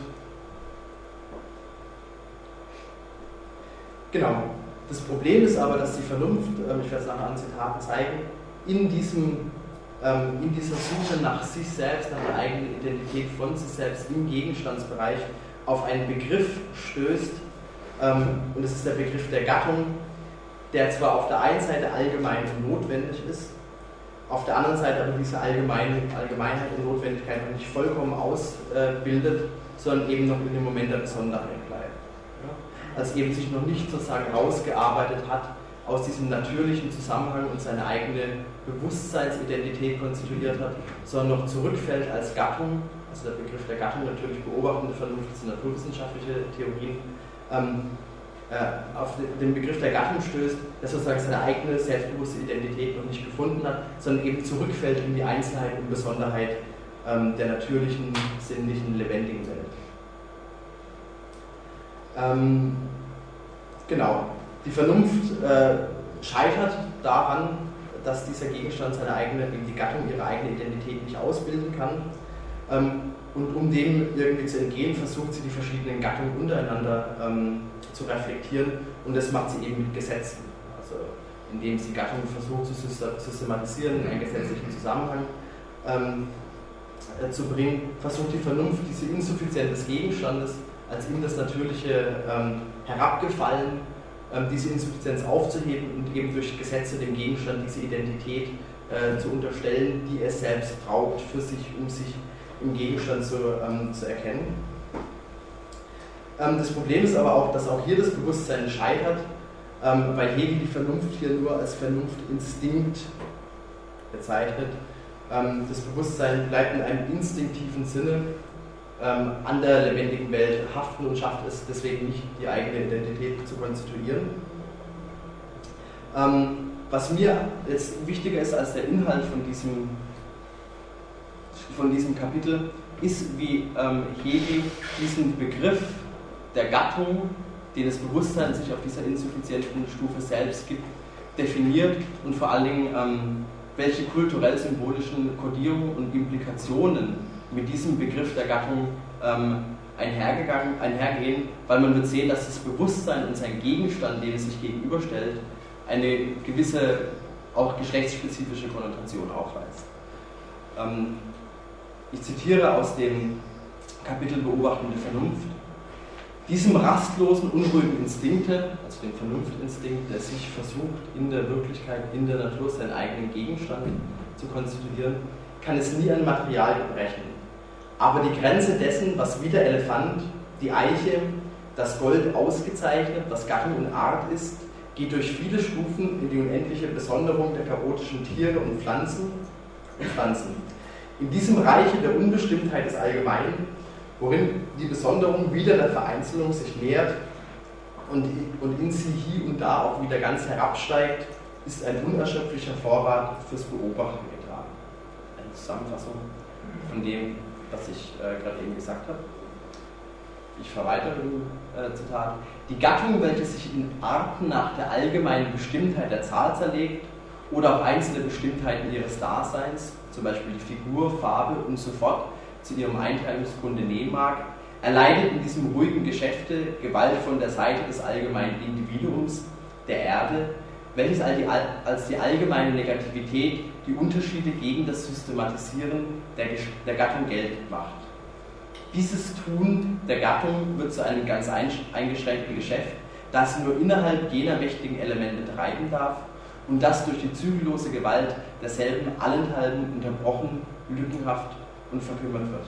Genau. Das Problem ist aber, dass die Vernunft, ich werde es nachher an Zitaten zeigen, in dieser Suche nach sich selbst, nach der eigenen Identität von sich selbst im Gegenstandsbereich auf einen Begriff stößt, und das ist der Begriff der Gattung, der zwar auf der einen Seite allgemein und notwendig ist, auf der anderen Seite aber diese Allgemeinheit und Notwendigkeit noch nicht vollkommen ausbildet, sondern eben noch in dem Moment der Besonderheit bleibt. Ja? Als eben sich noch nicht sozusagen rausgearbeitet hat aus diesem natürlichen Zusammenhang und seine eigene Bewusstseinsidentität konstituiert hat, sondern noch zurückfällt als Gattung, also der Begriff der Gattung, natürlich beobachtende Vernunft, sind naturwissenschaftliche Theorien, auf den Begriff der Gattung stößt, der sozusagen seine eigene selbstbewusste Identität noch nicht gefunden hat, sondern eben zurückfällt in die Einzelheit und Besonderheit der natürlichen, sinnlichen, lebendigen Welt. Genau. Die Vernunft scheitert daran, dass dieser Gegenstand seine eigene, die Gattung ihre eigene Identität nicht ausbilden kann. Und um dem irgendwie zu entgehen, versucht sie die verschiedenen Gattungen untereinander zu reflektieren, und das macht sie eben mit Gesetzen. Also indem sie Gattungen versucht zu systematisieren, in einen gesetzlichen Zusammenhang zu bringen, versucht die Vernunft diese Insuffizienz des Gegenstandes als in das Natürliche herabgefallen, diese Insuffizienz aufzuheben und eben durch Gesetze dem Gegenstand diese Identität zu unterstellen, die es selbst braucht für sich, um sich im Gegenstand zu erkennen. Das Problem ist aber auch, dass auch hier das Bewusstsein scheitert, weil Hegel die Vernunft hier nur als Vernunftinstinkt bezeichnet. Das Bewusstsein bleibt in einem instinktiven Sinne an der lebendigen Welt haften und schafft es deswegen nicht, die eigene Identität zu konstituieren. Was mir jetzt wichtiger ist als der Inhalt von diesem Kapitel, ist, wie Hegel diesen Begriff der Gattung, den das Bewusstsein sich auf dieser insuffizienten Stufe selbst gibt, definiert und vor allen Dingen welche kulturell-symbolischen Kodierungen und Implikationen mit diesem Begriff der Gattung einhergehen, weil man wird sehen, dass das Bewusstsein und sein Gegenstand, dem es sich gegenüberstellt, eine gewisse, auch geschlechtsspezifische Konnotation aufweist. Ich zitiere aus dem Kapitel Beobachtende Vernunft: Diesem rastlosen, unruhigen Instinkte, also dem Vernunftinstinkt, der sich versucht, in der Wirklichkeit, in der Natur seinen eigenen Gegenstand zu konstituieren, kann es nie an Material gebrechen. Aber die Grenze dessen, was wie der Elefant, die Eiche, das Gold ausgezeichnet, was Gattung und Art ist, geht durch viele Stufen in die unendliche Besonderung der chaotischen Tiere und Pflanzen. In diesem Reiche der Unbestimmtheit des Allgemeinen, worin die Besonderung wieder der Vereinzelung sich nähert und in sie hier und da auch wieder ganz herabsteigt, ist ein unerschöpflicher Vorrat fürs Beobachten getan. Eine Zusammenfassung von dem, was ich gerade eben gesagt habe. Ich verweitere im Zitat: Die Gattung, welche sich in Arten nach der allgemeinen Bestimmtheit der Zahl zerlegt oder auf einzelne Bestimmtheiten ihres Daseins, zum Beispiel die Figur, Farbe und so fort, zu ihrem Einteilungsgrunde nehmen mag, erleidet in diesem ruhigen Geschäfte Gewalt von der Seite des allgemeinen Individuums, der Erde, welches als die allgemeine Negativität die Unterschiede gegen das Systematisieren der Gattung geltend macht. Dieses Tun der Gattung wird zu einem ganz eingeschränkten Geschäft, das nur innerhalb jener mächtigen Elemente treiben darf und das durch die zügellose Gewalt derselben allenthalben unterbrochen, lückenhaft und verkümmert wird.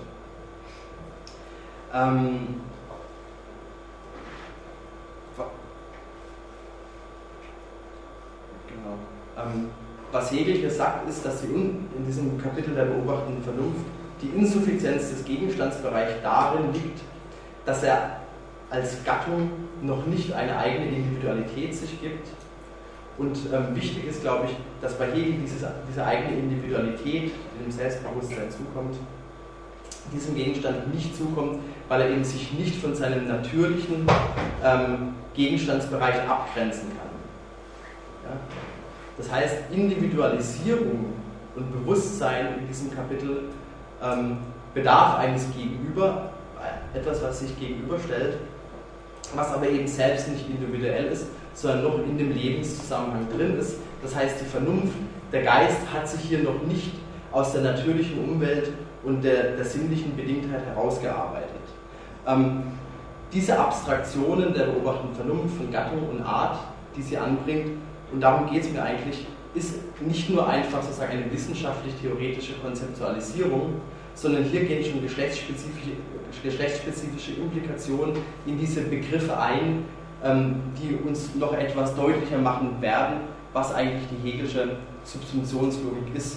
Was Hegel hier sagt, ist, dass in diesem Kapitel der beobachtenden Vernunft die Insuffizienz des Gegenstandsbereichs darin liegt, dass er als Gattung noch nicht eine eigene Individualität sich gibt. Und wichtig ist, glaube ich, dass bei Hegel diese eigene Individualität, die dem Selbstbewusstsein zukommt, diesem Gegenstand nicht zukommt, weil er eben sich nicht von seinem natürlichen Gegenstandsbereich abgrenzen kann. Ja? Das heißt, Individualisierung und Bewusstsein in diesem Kapitel bedarf eines Gegenüber, etwas, was sich gegenüberstellt, was aber eben selbst nicht individuell ist, sondern noch in dem Lebenszusammenhang drin ist. Das heißt, die Vernunft, der Geist hat sich hier noch nicht aus der natürlichen Umwelt und der sinnlichen Bedingtheit herausgearbeitet. Diese Abstraktionen der beobachtenden Vernunft von Gattung und Art, die sie anbringt, und darum geht es mir eigentlich, ist nicht nur einfach sozusagen eine wissenschaftlich-theoretische Konzeptualisierung, sondern hier gehen schon geschlechtsspezifische Implikationen in diese Begriffe ein, die uns noch etwas deutlicher machen werden, was eigentlich die hegelische Subsumptionslogik ist.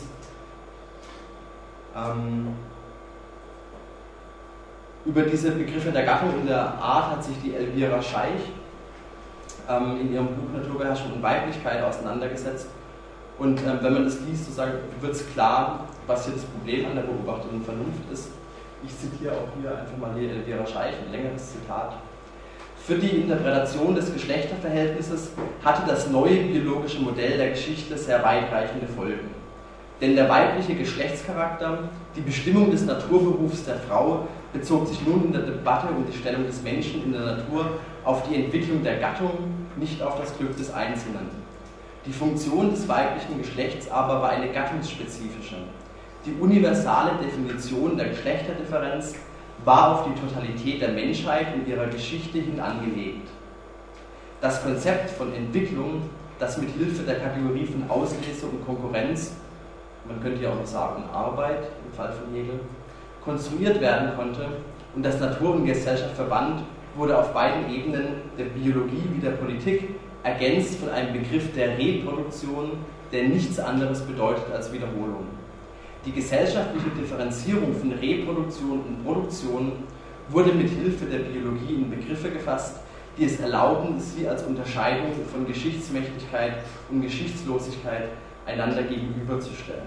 Über diese Begriffe der Gattung und der Art hat sich die Elvira Scheich in ihrem Buch Naturbeherrschung und Weiblichkeit auseinandergesetzt. Und wenn man das liest, sozusagen, wird es klar, was hier das Problem an der beobachtenden Vernunft ist. Ich zitiere auch hier einfach mal die Elvira Scheich, ein längeres Zitat. Für die Interpretation des Geschlechterverhältnisses hatte das neue biologische Modell der Geschichte sehr weitreichende Folgen. Denn der weibliche Geschlechtscharakter, die Bestimmung des Naturberufs der Frau, bezog sich nun in der Debatte um die Stellung des Menschen in der Natur auf die Entwicklung der Gattung, nicht auf das Glück des Einzelnen. Die Funktion des weiblichen Geschlechts aber war eine gattungsspezifische. Die universale Definition der Geschlechterdifferenz war auf die Totalität der Menschheit in ihrer Geschichte hin angelegt. Das Konzept von Entwicklung, das mit Hilfe der Kategorie von Auslese und Konkurrenz, man könnte ja auch noch sagen Arbeit im Fall von Hegel, konstruiert werden konnte und das Natur und Gesellschaft verband, wurde auf beiden Ebenen der Biologie wie der Politik ergänzt von einem Begriff der Reproduktion, der nichts anderes bedeutet als Wiederholung. Die gesellschaftliche Differenzierung von Reproduktion und Produktion wurde mit Hilfe der Biologie in Begriffe gefasst, die es erlauben, sie als Unterscheidung von Geschichtsmächtigkeit und Geschichtslosigkeit einander gegenüberzustellen.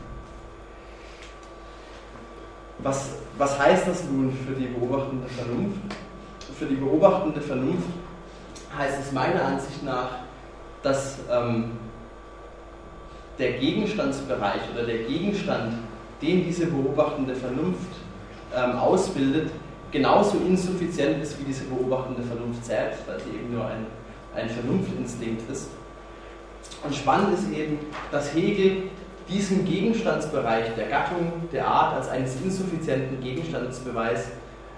Was heißt das nun für die beobachtende Vernunft? Für die beobachtende Vernunft heißt es meiner Ansicht nach, dass der Gegenstandsbereich oder der Gegenstand, den diese beobachtende Vernunft ausbildet, genauso insuffizient ist wie diese beobachtende Vernunft selbst, weil sie eben nur ein Vernunftinstinkt ist. Und spannend ist eben, dass Hegel diesen Gegenstandsbereich der Gattung, der Art als eines insuffizienten Gegenstandsbereichs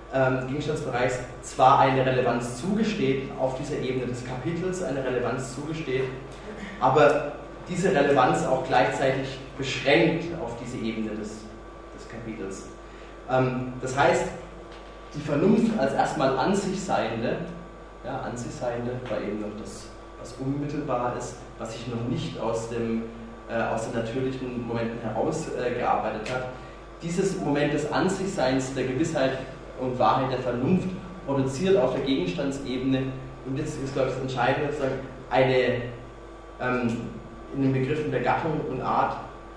zwar eine Relevanz zugesteht, auf dieser Ebene des Kapitels eine Relevanz zugesteht, aber diese Relevanz auch gleichzeitig beschränkt auf diese Ebene des Kapitels. Das heißt, die Vernunft als erstmal an sich Seiende war eben noch das, was unmittelbar ist, was sich noch nicht aus den natürlichen Momenten herausgearbeitet hat. Dieses Moment des An sich Seins, der Gewissheit und Wahrheit der Vernunft, produziert auf der Gegenstandsebene, und jetzt ist, glaube ich, das Entscheidende, in den Begriffen der Gattung und Art,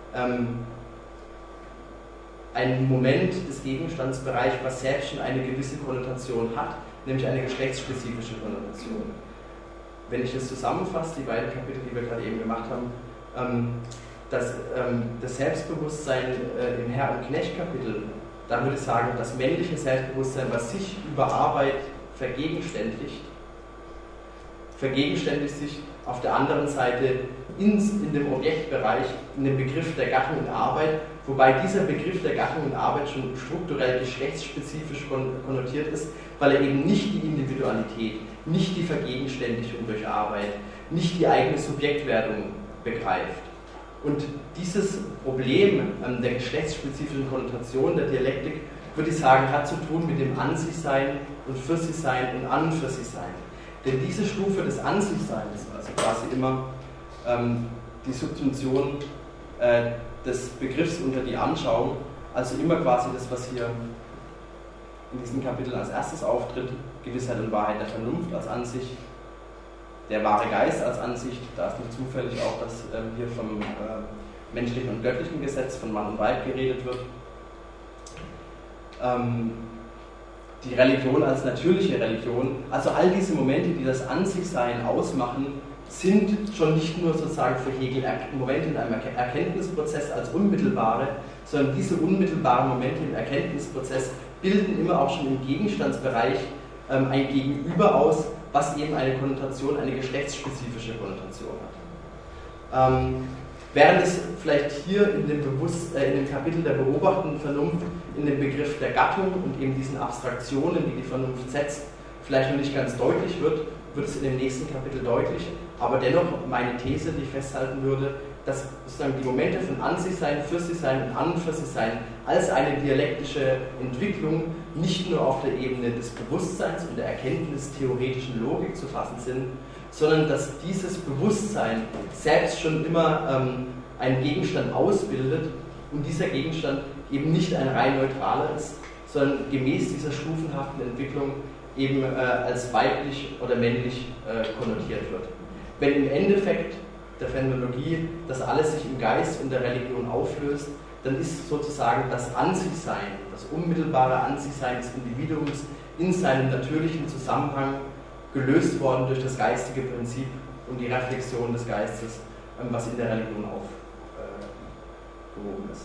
ein Moment des Gegenstandsbereichs, was selbst schon eine gewisse Konnotation hat, nämlich eine geschlechtsspezifische Konnotation. Wenn ich das zusammenfasse, die beiden Kapitel, die wir gerade eben gemacht haben, das Selbstbewusstsein im Herr- und Knecht-Kapitel, da würde ich sagen, das männliche Selbstbewusstsein, was sich über Arbeit vergegenständigt sich auf der anderen Seite in dem Objektbereich, in dem Begriff der Gattung und Arbeit, wobei dieser Begriff der Gattung und Arbeit schon strukturell geschlechtsspezifisch konnotiert ist, weil er eben nicht die Individualität, nicht die Vergegenständigung durch Arbeit, nicht die eigene Subjektwerdung begreift. Und dieses Problem der geschlechtsspezifischen Konnotation der Dialektik, würde ich sagen, hat zu tun mit dem An-sich-Sein und Für-sich-Sein und An-Für-sich-Sein. Denn diese Stufe des An-sich-Seins, also quasi immer die Subsumption des Begriffs unter die Anschauung, also immer quasi das, was hier in diesem Kapitel als erstes auftritt, Gewissheit und Wahrheit der Vernunft als Ansicht, der wahre Geist als Ansicht, da ist nicht zufällig auch, dass hier vom menschlichen und göttlichen Gesetz von Mann und Weib geredet wird. Die Religion als natürliche Religion, also all diese Momente, die das An-sich-Sein ausmachen, sind schon nicht nur sozusagen für Hegel Momente in einem Erkenntnisprozess als unmittelbare, sondern diese unmittelbaren Momente im Erkenntnisprozess bilden immer auch schon im Gegenstandsbereich ein Gegenüber aus, was eben eine Konnotation, eine geschlechtsspezifische Konnotation hat. Während es vielleicht hier in dem Kapitel der beobachtenden Vernunft in dem Begriff der Gattung und eben diesen Abstraktionen, die die Vernunft setzt, vielleicht noch nicht ganz deutlich wird es in dem nächsten Kapitel deutlich, aber dennoch meine These, die ich festhalten würde, dass sozusagen die Momente von An-sich-Sein, Für-sich-Sein und An-Für-sich-Sein als eine dialektische Entwicklung nicht nur auf der Ebene des Bewusstseins und der erkenntnistheoretischen Logik zu fassen sind, sondern dass dieses Bewusstsein selbst schon immer einen Gegenstand ausbildet und dieser Gegenstand eben nicht ein rein neutraler ist, sondern gemäß dieser stufenhaften Entwicklung eben als weiblich oder männlich konnotiert wird. Wenn im Endeffekt der Phänomenologie das alles sich im Geist und der Religion auflöst, dann ist sozusagen das An-sich-Sein, das unmittelbare An-sich-Sein des Individuums in seinem natürlichen Zusammenhang gelöst worden durch das geistige Prinzip und die Reflexion des Geistes, was in der Religion aufgehoben ist.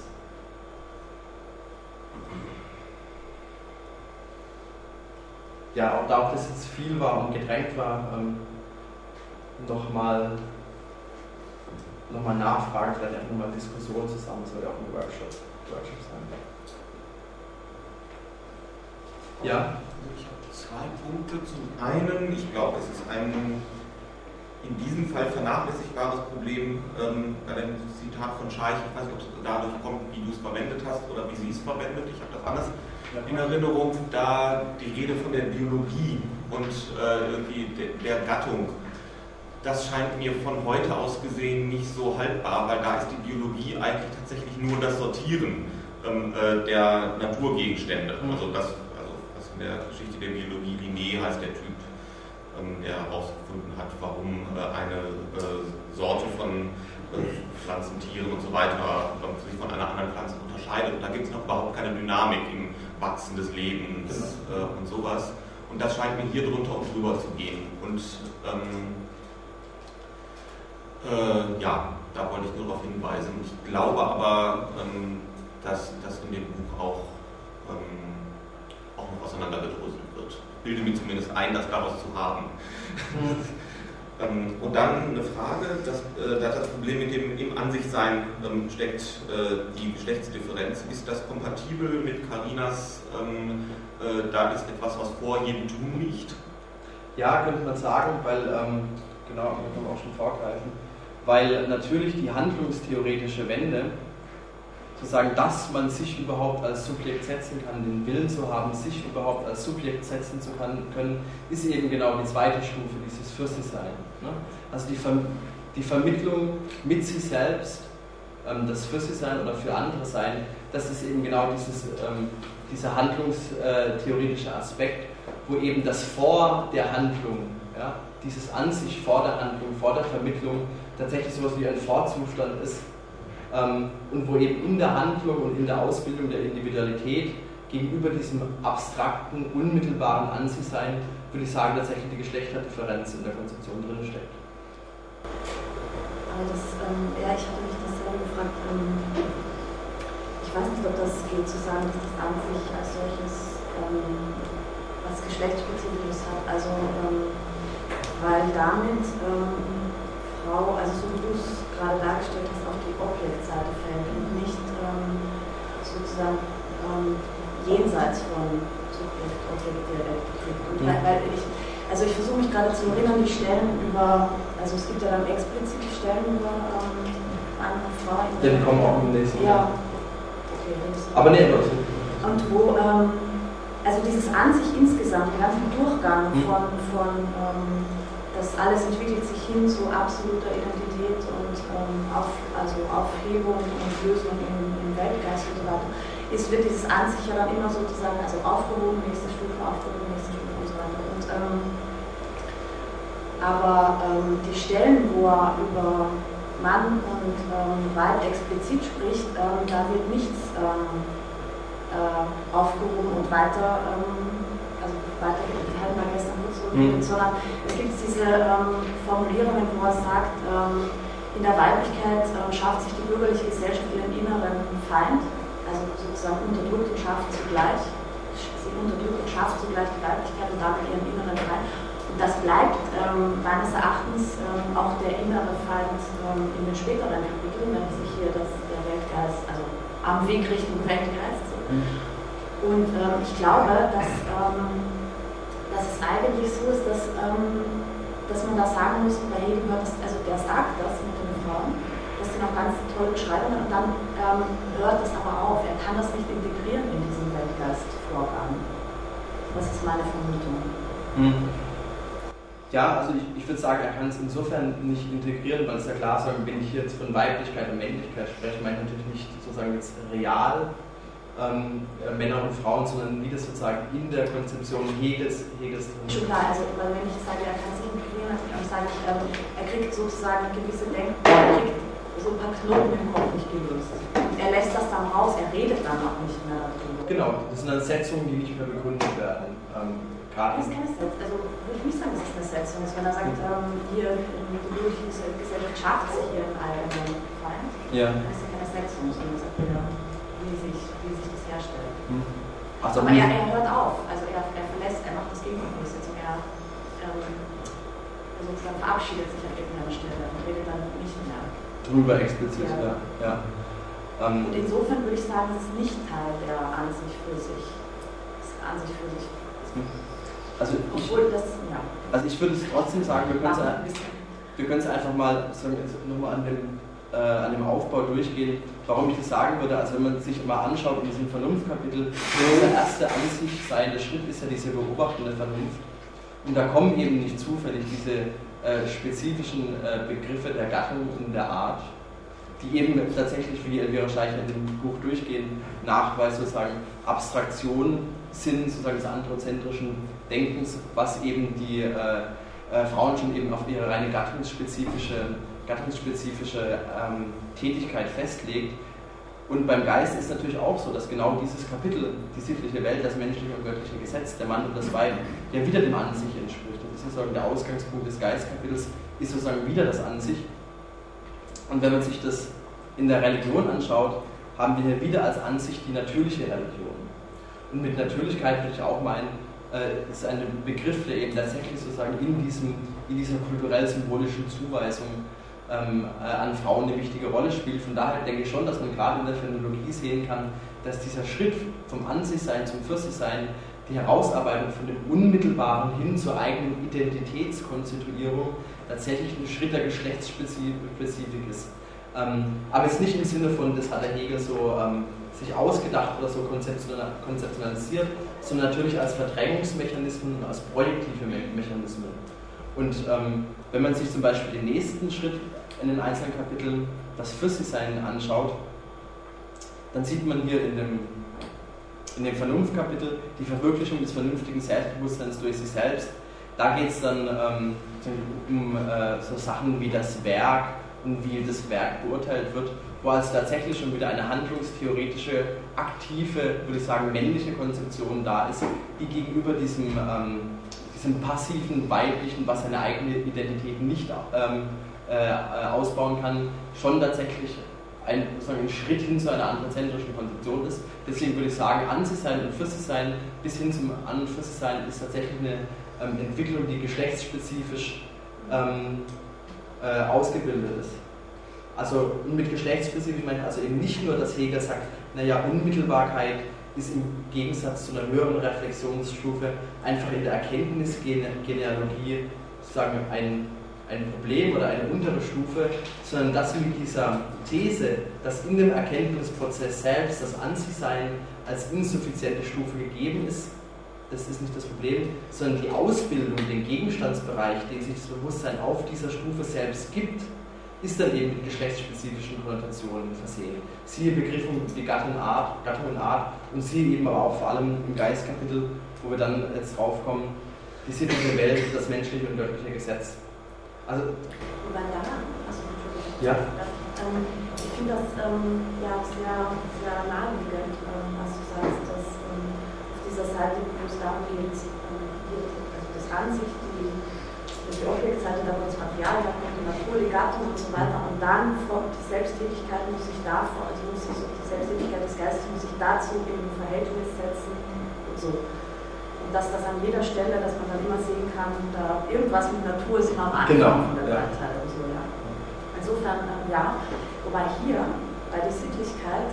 Ja, auch da auch das jetzt viel war und gedrängt war, nochmal nachfragen, vielleicht auch nochmal Diskussion zusammen, soll ja auch ein Workshop sein. Ja. Ich habe 2 Punkte. Zum einen, ich glaube, es ist ein in diesem Fall vernachlässigbares Problem bei dem Zitat von Scheich. Ich weiß nicht, ob es dadurch kommt, wie du es verwendet hast oder wie sie es verwendet. Ich habe das anders in Erinnerung, da die Rede von der Biologie und irgendwie der Gattung. Das scheint mir von heute aus gesehen nicht so haltbar, weil da ist die Biologie eigentlich tatsächlich nur das Sortieren der Naturgegenstände. Also was in der Geschichte der Biologie Linné heißt der Typ, der herausgefunden hat, warum eine Sorte von Pflanzen, Tieren und so weiter sich von einer anderen Pflanze unterscheidet. Und da gibt es noch überhaupt keine Dynamik im Wachsen des Lebens und sowas. Und das scheint mir hier drunter und drüber zu gehen. Und ja, da wollte ich nur darauf hinweisen. Ich glaube aber, dass das in dem Buch auch noch auseinandergedröselt wird. Ich bilde mir zumindest ein, das daraus zu haben. Und dann eine Frage, das Problem mit dem im Ansichtsein steckt die Geschlechtsdifferenz. Ist das kompatibel mit Carinas, da ist etwas, was vor jedem Tun liegt? Ja, könnte man sagen, weil, genau, da kann man auch schon vorgreifen, weil natürlich die handlungstheoretische Wende, sozusagen, dass man sich überhaupt als Subjekt setzen kann, den Willen zu haben, sich überhaupt als Subjekt setzen zu können, ist eben genau die zweite Stufe, dieses Für sich sein. Ne? Also die Vermittlung mit sich selbst, das Für sich sein oder für andere sein, das ist eben genau dieser handlungstheoretische Aspekt, wo eben das Vor der Handlung, ja, dieses An sich vor der Handlung, vor der Vermittlung tatsächlich sowas wie ein Vorzustand ist. Und wo eben in der Handlung und in der Ausbildung der Individualität gegenüber diesem abstrakten, unmittelbaren An-sich-Sein, würde ich sagen, tatsächlich die Geschlechterdifferenz in der Konzeption drin steckt. Aber das, ja, ich hatte mich das selber gefragt, ich weiß nicht, ob das geht, zu sagen, dass das an sich als solches was Geschlechtsspezifisches hat, also weil damit Frau, also so wie du es gerade dargestellt hast, auf die Objektseite fällt und nicht sozusagen jenseits von Subjekt, Objekt, Dialekt. Also ich versuche mich gerade zu erinnern, die Stellen über, also es gibt ja dann explizit die Stellen über andere Frauen. Die kommen auch im nächsten Jahr. Okay, aber nee, und wo, also dieses an sich insgesamt, den ganzen Durchgang von das alles entwickelt sich hin zu absoluter Identität und Aufhebung und Lösung im Weltgeist und so weiter. Wird dieses an sich ja dann immer sozusagen, also aufgehoben, nächste Stufe, aufgehoben, nächste Stufe und so weiter. Und, aber die Stellen, wo er über Mann und Weib explizit spricht, da wird nichts aufgehoben und weiter, wir hatten mal gestern kurz sondern es gibt diese Formulierungen, wo er sagt, in der Weiblichkeit schafft sich die bürgerliche Gesellschaft ihren inneren Feind, also sozusagen unterdrückt und schafft zugleich, sie unterdrückt und schafft zugleich die Weiblichkeit und damit ihren inneren Feind. Und das bleibt meines Erachtens auch der innere Feind in den späteren Kapiteln, wenn sich hier der Weltgeist, also am Weg Richtung Weltgeist. Und ich glaube, dass es eigentlich so ist, dass man da sagen muss, bei Hegel hört das, also der sagt das mit den Frauen, das sind auch ganz tolle Beschreibungen und dann hört es aber auf. Er kann das nicht integrieren in diesen Weltgeistvorgang. Das ist meine Vermutung. Ja, also ich würde sagen, er kann es insofern nicht integrieren, weil es ja klar sagen, wenn ich jetzt von Weiblichkeit und Männlichkeit spreche, meine ich natürlich nicht sozusagen jetzt real Männer und Frauen, sondern wie das sozusagen in der Konzeption Hegels drin ist. Schon klar, also weil wenn ich sage, er kann es nicht integrieren, dann sage ich, er kriegt sozusagen eine gewisse er kriegt so ein paar Knoten im Kopf nicht gelöst. Und er lässt das dann raus, er redet dann auch nicht mehr darüber. Genau, das sind dann Setzungen, die nicht mehr begründet werden. Das ist keine Setzung, also würde ich nicht sagen, dass es eine Setzung ist, wenn er sagt, hier die bürgerliche Gesellschaft schafft sich ihren eigenen Feind, dann ist ja keine Setzung, sondern sagt wieder, wie sich das herstellt. Also aber er hört auf, also er macht das Gegenteil von der Setzung, er sozusagen verabschiedet sich an irgendeiner Stelle und redet dann nicht mehr. Drüber explizit, ja. Und insofern würde ich sagen, es ist nicht Teil der an sich für sich an sich für sich. Also ich würde es trotzdem sagen, wir können es einfach mal nochmal an dem Aufbau durchgehen, warum ich das sagen würde. Also wenn man sich mal anschaut in diesem Vernunftkapitel, der erste an sich seiende Schritt ist ja diese beobachtende Vernunft. Und da kommen eben nicht zufällig diese spezifischen Begriffe der Gattung und der Art, die eben tatsächlich, wie die Elvira Schleicher in dem Buch durchgehen, Nachweis sozusagen Abstraktion sind, sozusagen des anthrozentrischen Denkens, was eben die Frauen schon eben auf ihre reine gattungsspezifische Tätigkeit festlegt. Und beim Geist ist natürlich auch so, dass genau dieses Kapitel, die sittliche Welt, das menschliche und göttliche Gesetz, der Mann und das Weib, ja wieder dem An sich entspricht. Das ist sozusagen der Ausgangspunkt des Geistkapitels, ist sozusagen wieder das An sich. Und wenn man sich das in der Religion anschaut, haben wir hier wieder als Ansicht die natürliche Religion. Und mit Natürlichkeit würde ich auch meinen, ist ein Begriff, der eben tatsächlich sozusagen in dieser kulturell-symbolischen Zuweisung an Frauen eine wichtige Rolle spielt. Von daher denke ich schon, dass man gerade in der Phänomenologie sehen kann, dass dieser Schritt vom An-sich-Sein zum Für-sich-Sein, die Herausarbeitung von dem Unmittelbaren hin zur eigenen Identitätskonstituierung tatsächlich ein Schritt der Geschlechtsspezifik ist. Aber jetzt nicht im Sinne von, das hat der Hegel so sich ausgedacht oder so konzeptionalisiert, sondern natürlich als Verdrängungsmechanismen, als projektive Mechanismen. Und wenn man sich zum Beispiel den nächsten Schritt in den einzelnen Kapiteln, das Für-sich-Sein, anschaut, dann sieht man hier in dem Vernunftkapitel die Verwirklichung des vernünftigen Selbstbewusstseins durch sich selbst. Da geht es dann um so Sachen wie das Werk und wie das Werk beurteilt wird, wo also tatsächlich schon wieder eine handlungstheoretische, aktive, würde ich sagen, männliche Konzeption da ist, die gegenüber diesem passiven Weiblichen, was seine eigene Identität nicht ausbauen kann, schon tatsächlich ein Schritt hin zu einer anthrozentrischen Konzeption ist. Deswegen würde ich sagen, An sich sein und Für sich sein bis hin zum An- und Für sich sein ist tatsächlich eine Entwicklung, die geschlechtsspezifisch ausgebildet ist. Also mit geschlechtsspezifisch meine ich also eben nicht nur, dass Hegel sagt, naja, Unmittelbarkeit ist im Gegensatz zu einer höheren Reflexionsstufe einfach in der Erkenntnisgenealogie sozusagen ein Problem oder eine untere Stufe, sondern dass mit dieser These, dass in dem Erkenntnisprozess selbst das An-sich-Sein als insuffiziente Stufe gegeben ist, das ist nicht das Problem, sondern die Ausbildung, den Gegenstandsbereich, den sich das Bewusstsein auf dieser Stufe selbst gibt, ist dann eben mit geschlechtsspezifischen Konnotationen versehen. Siehe Begriffe wie Gattung und Art und siehe eben aber auch vor allem im Geistkapitel, wo wir dann jetzt draufkommen, die sittliche Welt, das menschliche und göttliche Gesetz. Also, ja. Ich finde das sehr, sehr naheliegend, was du sagst, dass auf dieser Seite, wo es darum geht, das Ansicht, die Objektseite, da kommt das Material, da kommt die Natur, die Gattung und so weiter, und dann folgt die Selbsttätigkeit, muss sich davor, also die Selbsttätigkeit des Geistes muss sich dazu in Verhältnis setzen und so. Und dass das an jeder Stelle, dass man dann immer sehen kann, da irgendwas mit Natur ist immer am Anfang von der Dreiteilung. So, ja. Insofern, wobei hier bei der Sittlichkeit,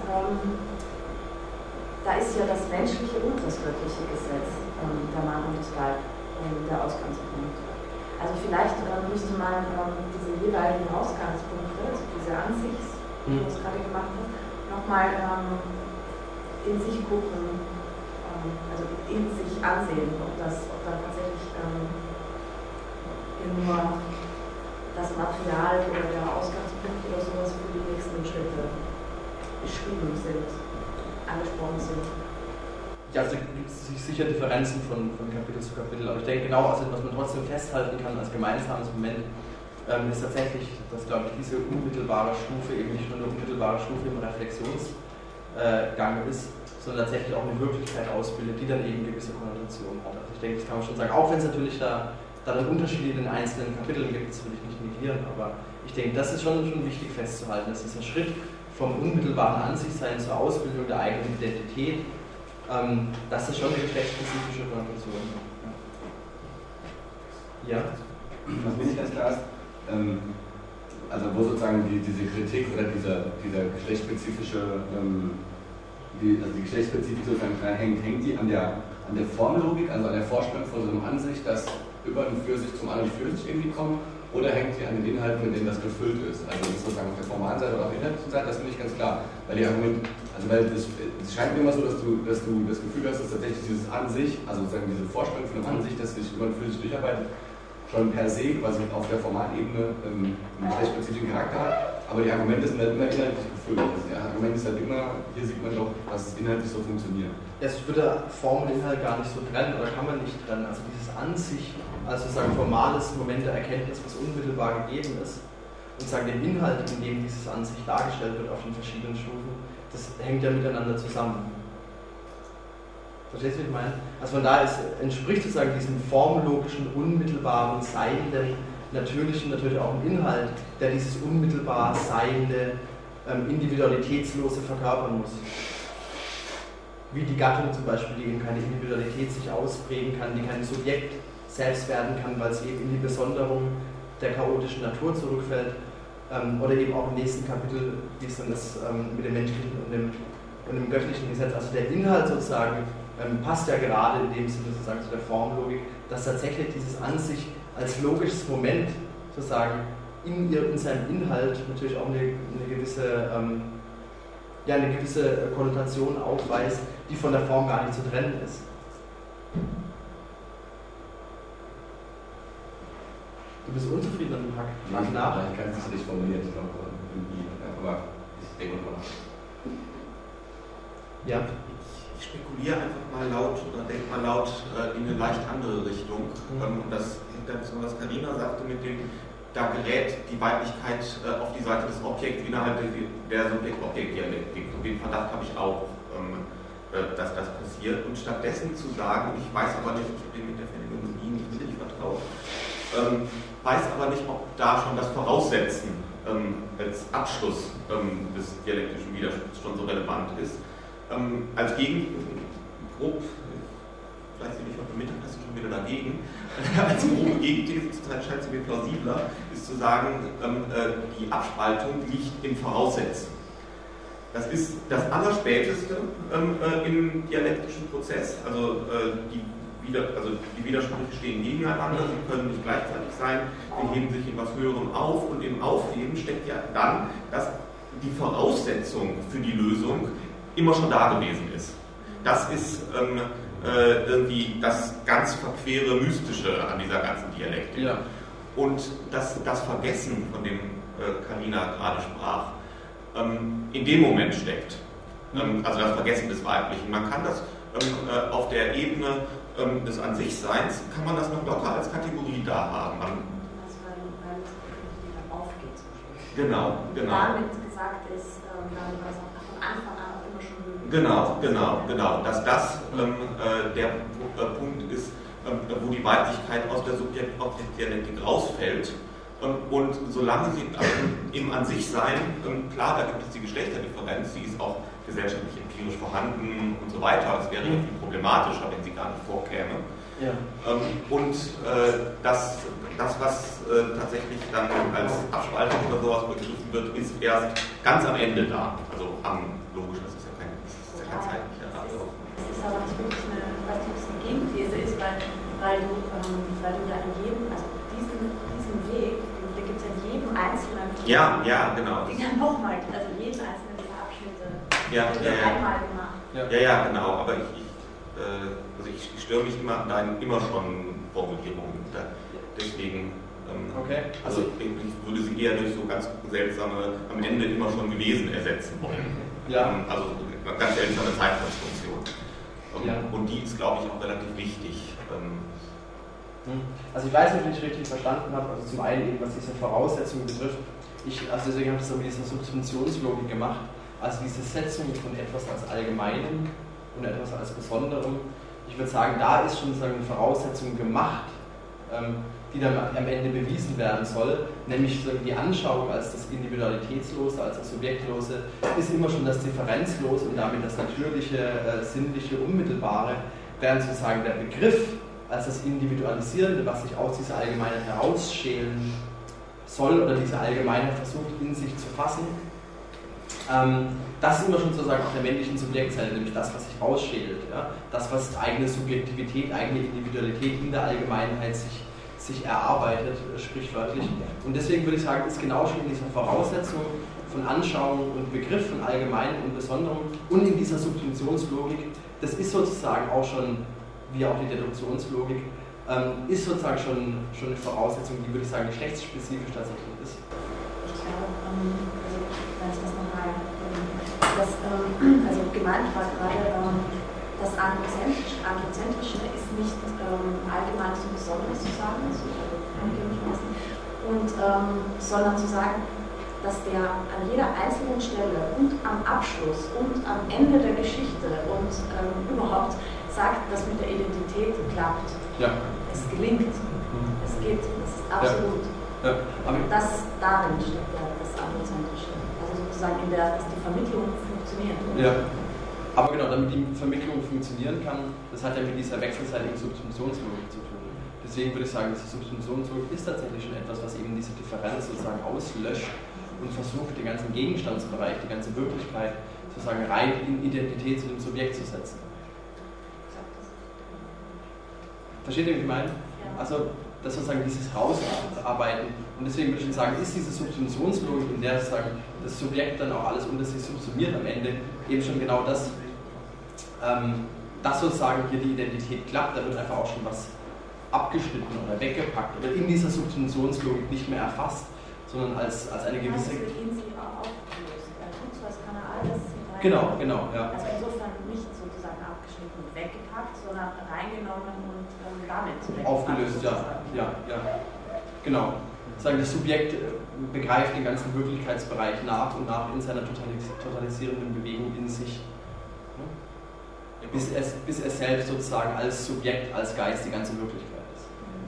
da ist ja das menschliche und das göttliche Gesetz, der Mann und das Weib, der Ausgangspunkt. Also vielleicht müsste man diese jeweiligen Ausgangspunkte, also diese Ansichts, die du es gerade gemacht hast, nochmal in sich gucken, also in sich ansehen, ob da tatsächlich nur das Material oder der Ausgangspunkt oder sowas für die nächsten Schritte beschrieben sind, angesprochen sind. Ja, also gibt es sicher Differenzen von Kapitel zu Kapitel, aber ich denke genau, also was man trotzdem festhalten kann als gemeinsames Moment, ist tatsächlich, dass, glaube ich, diese unmittelbare Stufe eben nicht nur eine unmittelbare Stufe im Reflexionsgang ist, sondern tatsächlich auch eine Wirklichkeit ausbildet, die dann eben gewisse Konnotationen hat. Also ich denke, das kann man schon sagen, auch wenn es natürlich da dann Unterschiede in den einzelnen Kapiteln gibt, das will ich nicht negieren, aber ich denke, das ist schon wichtig festzuhalten, dass dieser Schritt vom unmittelbaren An-sich-Sein zur Ausbildung der eigenen Identität, dass das schon eine geschlechtsspezifische Konnotation hat. Ja? Was mir nicht ganz klar ist, also wo sozusagen diese Kritik oder dieser geschlechtsspezifische die geschlechtsspezifik sozusagen hängt die an der Formlogik, also an der Vorstellung von so einer Ansicht, dass über und für sich zum An und für sich irgendwie kommen, oder hängt die an den Inhalten, mit denen das gefüllt ist? Also das ist sozusagen auf der formalen Seite oder auf der inhaltlichen Seite, das finde ich ganz klar. Weil es scheint mir immer so, dass du das Gefühl hast, dass tatsächlich dieses An sich, also sozusagen diese Vorstellung von einem An sich, das sich über und für sich durcharbeitet, schon per se quasi auf der formalen Ebene einen geschlechtsspezifischen Charakter hat, aber die Argumente sind halt immer inhaltlich gefüllt. Also die Argumente ist halt immer, hier sieht man doch, was inhaltlich so funktioniert. Ich würde Form und Inhalt gar nicht so trennen, oder kann man nicht trennen. Also dieses An sich, also sozusagen formales Moment der Erkenntnis, was unmittelbar gegeben ist, und sagen den Inhalt, in dem dieses An sich dargestellt wird auf den verschiedenen Stufen, das hängt ja miteinander zusammen. Verstehst du, wie ich meine? Also von daher entspricht sozusagen diesem formlogischen, unmittelbaren, seienden, natürlichen natürlich auch ein Inhalt, der dieses unmittelbar seiende, individualitätslose verkörpern muss. Wie die Gattung zum Beispiel, die eben keine Individualität sich ausprägen kann, die kein Subjekt selbst werden kann, weil sie eben in die Besonderung der chaotischen Natur zurückfällt. Oder eben auch im nächsten Kapitel, wie es dann ist mit dem menschlichen und dem göttlichen Gesetz. Also der Inhalt sozusagen passt ja gerade in dem Sinne sozusagen zu der Formlogik, dass tatsächlich dieses An sich als logisches Moment sozusagen in seinem Inhalt natürlich auch eine gewisse Konnotation aufweist, die von der Form gar nicht zu trennen ist. Du bist unzufrieden mit dem Hack? Ich kann es nicht formulieren, aber ich denke mal nach. Ja. Ich spekuliere einfach mal laut oder denke mal laut in eine leicht andere Richtung. Und das hängt dann so, was Carina sagte, mit dem, da gerät die Weiblichkeit auf die Seite des Objekts innerhalb der Subjekt-Objekt-Dialektik. Und den Verdacht habe ich auch, dass das passiert. Und stattdessen zu sagen, ich weiß aber nicht, ich bin mit der Phänomenologie nicht wirklich vertraut, weiß aber nicht, ob da schon das Voraussetzen als Abschluss des dialektischen Widerspruchs schon so relevant ist. Als grob, vielleicht bin ich heute Mittag, das ist schon wieder dagegen, als grobe Gegenthese scheint es mir plausibler, ist zu sagen, die Abspaltung liegt im Voraussetzen. Das ist das Allerspäteste im dialektischen Prozess, also die Widersprüche stehen gegeneinander, sie können nicht gleichzeitig sein, sie heben sich in was Höherem auf, und im Aufheben steckt ja dann, dass die Voraussetzung für die Lösung immer schon da gewesen ist. Das ist irgendwie das ganz verquere Mystische an dieser ganzen Dialektik. Ja. Und das Vergessen, von dem Carina gerade sprach, in dem Moment steckt. Also das Vergessen des Weiblichen. Man kann das auf der Ebene des An-sich-Seins, kann man das noch locker als Kategorie da haben. Weil es wieder aufgeht. Genau. Damit gesagt ist, was auch von Anfang an auch immer schon möglich ist. Genau. Dass das der Punkt ist, wo die Weiblichkeit aus der Subjekt-Objekt-Dialektik rausfällt. Und solange sie im An-sich-Sein, klar, da gibt es die Geschlechterdifferenz, die ist auch gesellschaftlich empirisch vorhanden und so weiter. Es wäre ja viel problematischer, wenn sie gar nicht vorkäme. Ja. Und das, was tatsächlich dann als Abspaltung oder sowas begriffen wird, ist erst ganz am Ende da. Also logisch, das ist ja kein zeitlicher Ablauf. Das ist aber nicht wirklich eine Gegenthese ist, weil du ja in jedem, also diesen Weg, da gibt es ja in jedem einzelnen Ja, genau. Die kann nochmal, also jeden einzelnen dieser Abschnitte einmal gemacht. Ja, genau, aber ich störe mich immer an deinen immer schon Formulierungen. Deswegen, also ich würde sie eher durch so ganz seltsame, am Ende immer schon gewesen ersetzen wollen. Ja. Also eine ganz seltsame Zeitkonstruktion. Und die ist, glaube ich, auch relativ wichtig. Also ich weiß nicht, ob ich richtig verstanden habe, also zum einen eben, was diese Voraussetzungen betrifft. Deswegen habe ich das so mit dieser Subsumptionslogik gemacht, also diese Setzung von etwas als Allgemeinem und etwas als Besonderem. Ich würde sagen, da ist schon sozusagen eine Voraussetzung gemacht, die dann am Ende bewiesen werden soll, nämlich die Anschauung als das Individualitätslose, als das Subjektlose, ist immer schon das Differenzlose und damit das natürliche, sinnliche, unmittelbare, während sozusagen der Begriff als das Individualisierende, was sich aus dieser Allgemeinheit herausschälen soll oder diese Allgemeinheit versucht in sich zu fassen, Das ist immer schon sozusagen auf der männlichen Subjektseite, nämlich das, was sich ausschält. Ja? Das, was eigene Subjektivität, eigene Individualität in der Allgemeinheit sich erarbeitet, sprichwörtlich. Und deswegen würde ich sagen, ist genau schon in dieser Voraussetzung von Anschauung und Begriff, von Allgemeinem und Besonderem und in dieser Subsumptionslogik, das ist sozusagen auch schon, wie auch die Deduktionslogik, ist sozusagen schon eine Voraussetzung, die, würde ich sagen, geschlechtsspezifisch tatsächlich ist. Ich glaube, also das nochmal, also gemeint war gerade, das Androzentrische ist nicht allgemeines und Besonderes zu sagen, sondern zu sagen, dass der an jeder einzelnen Stelle und am Abschluss und am Ende der Geschichte und überhaupt sagt, dass mit der Identität klappt. Ja. Es gelingt. Es geht. Das ist absolut. Ja. Aber das darin steckt ja das Androzentrische. Also sozusagen dass die Vermittlung funktioniert. Ja. Aber genau, damit die Vermittlung funktionieren kann, das hat ja mit dieser wechselseitigen Subsumptionslogik zu tun. Deswegen würde ich sagen, diese Subsumptionslogik ist tatsächlich schon etwas, was eben diese Differenz sozusagen auslöscht und versucht, den ganzen Gegenstandsbereich, die ganze Wirklichkeit sozusagen rein in Identität zu dem Subjekt zu setzen. Versteht ihr, wie ich meine? Also, das sozusagen dieses Rausarbeiten. Und deswegen würde ich schon sagen, ist diese Subsumptionslogik, in der sozusagen das Subjekt dann auch alles unter sich subsumiert am Ende, eben schon genau das, dass sozusagen hier die Identität klappt, da wird einfach auch schon was abgeschnitten oder weggepackt oder in dieser Subsumptionslogik nicht mehr erfasst, sondern als eine gewisse... Genau, ja. Also insofern nicht sozusagen abgeschnitten und weggepackt, sondern reingenommen und damit aufgelöst, ja. Genau. Sagen, das Subjekt begreift den ganzen Wirklichkeitsbereich nach und nach in seiner totalisierenden Bewegung in sich. Bis er selbst sozusagen als Subjekt, als Geist die ganze Wirklichkeit ist.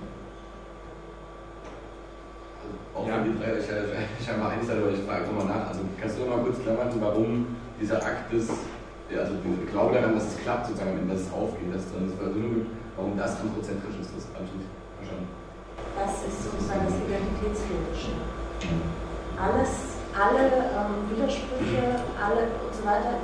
Auch ja. Ich habe mal eine Sache, ich frage einfach mal nach. Also kannst du noch mal kurz klammern, warum dieser Akt des, also der Glaube daran, dass es klappt, sozusagen, wenn das aufgeht, dass es dann eine Versöhnung gibt, warum das androzentrisch ist, das habe ich nicht verstanden. Das ist sozusagen das Identitätslogische. Alle Widersprüche, und so weiter,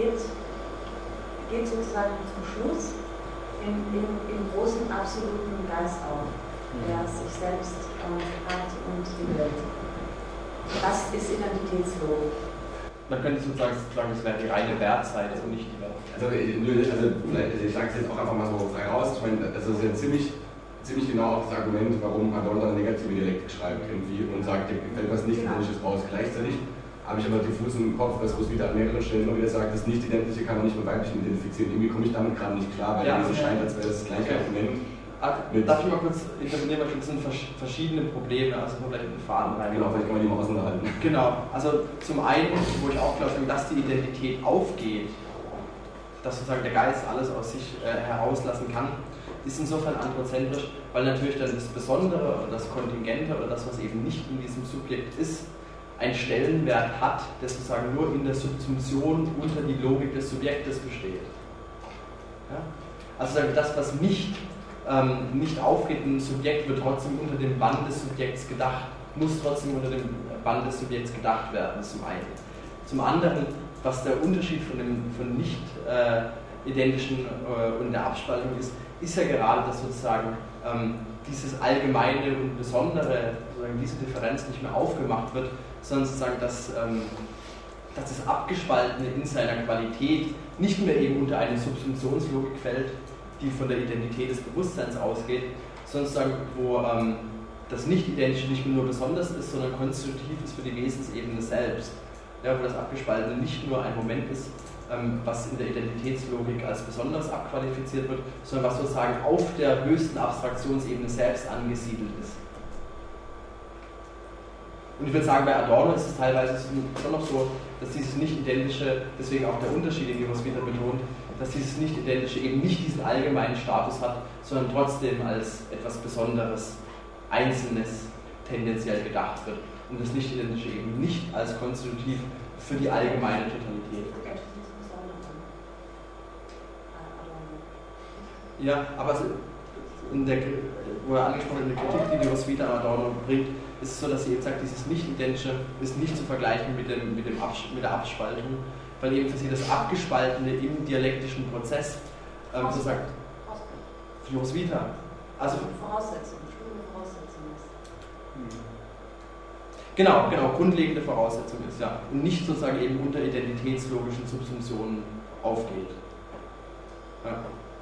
geht sozusagen zum Schluss im großen absoluten Geist auf, der sich selbst hat und die Welt. Das ist Identitätslogik. Man könnte sozusagen sagen, es wäre die reine Wertseite und nicht die Welt. Also ich sage es jetzt auch einfach mal so frei raus. Ich meine, das ist ja ziemlich genau auch das Argument, warum Adorno eine negative Dialektik schreibt irgendwie und sagt, dir gefällt was Nicht-Identisches raus. Gleichzeitig habe ich immer diffus im Kopf, dass Roswitha an mehreren Stellen immer wieder sagt, das Nicht-Identische kann man nicht mit Weiblichen identifizieren. Irgendwie komme ich damit gerade nicht klar, weil es scheint, als wäre das gleiche Argument. Darf ich mal kurz intervenieren, weil es sind verschiedene Probleme, also vielleicht in den Faden rein. Genau, vielleicht kann man die mal auseinanderhalten. Genau, also zum einen, wo ich auch glaube, dass die Identität aufgeht, dass sozusagen der Geist alles aus sich herauslassen kann, ist insofern androzentrisch, weil natürlich dann das Besondere oder das Kontingente oder das, was eben nicht in diesem Subjekt ist, einen Stellenwert hat, der sozusagen nur in der Subsumption unter die Logik des Subjektes besteht. Ja? Also das, was nicht aufgeht, ein Subjekt wird trotzdem unter dem Bann des Subjekts gedacht, muss trotzdem unter dem Bann des Subjekts gedacht werden, das zum einen. Zum anderen, was der Unterschied von nicht identischen und der Abspaltung ist ja gerade, dass sozusagen dieses Allgemeine und Besondere, sozusagen diese Differenz nicht mehr aufgemacht wird, sondern sozusagen, dass das Abgespaltene in seiner Qualität nicht mehr eben unter eine Subsumptionslogik fällt, die von der Identität des Bewusstseins ausgeht, sondern sozusagen, wo das Nicht-Identische nicht mehr nur besonders ist, sondern konstitutiv ist für die Wesensebene selbst. Ja, wo das Abgespaltene nicht nur ein Moment ist, was in der Identitätslogik als besonders abqualifiziert wird, sondern was sozusagen auf der höchsten Abstraktionsebene selbst angesiedelt ist. Und ich würde sagen, bei Adorno ist es teilweise schon noch so, dass dieses Nicht-Identische, deswegen auch der Unterschied, den Roswitha betont, dass dieses Nicht-Identische eben nicht diesen allgemeinen Status hat, sondern trotzdem als etwas Besonderes, Einzelnes tendenziell gedacht wird. Und das Nicht-Identische eben nicht als konstitutiv für die allgemeine Totalität. Ja, aber wo er angesprochen hat, in der Kritik, die Roswitha Adorno bringt, ist es so, dass sie eben sagt, dieses Nicht-Identische ist nicht zu vergleichen mit der Abspaltung, weil eben für sie das Abgespaltene im dialektischen Prozess sozusagen Roswitha. Also Voraussetzung ist. Genau, grundlegende Voraussetzung ist, ja. Und nicht sozusagen eben unter identitätslogischen Subsumptionen aufgeht. Ja.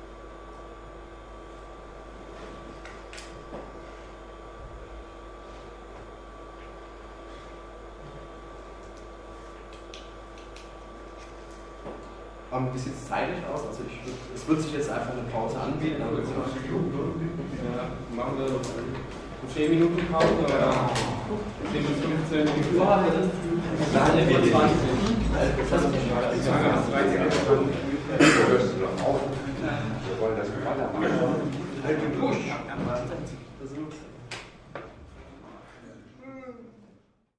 Wie sieht es zeitlich aus? Also es wird sich jetzt einfach eine Pause anbieten. Aber ja, machen wir 10 Minuten Pause oder 10 bis 15 Minuten? Das ist 20. Das ist 30 Minuten.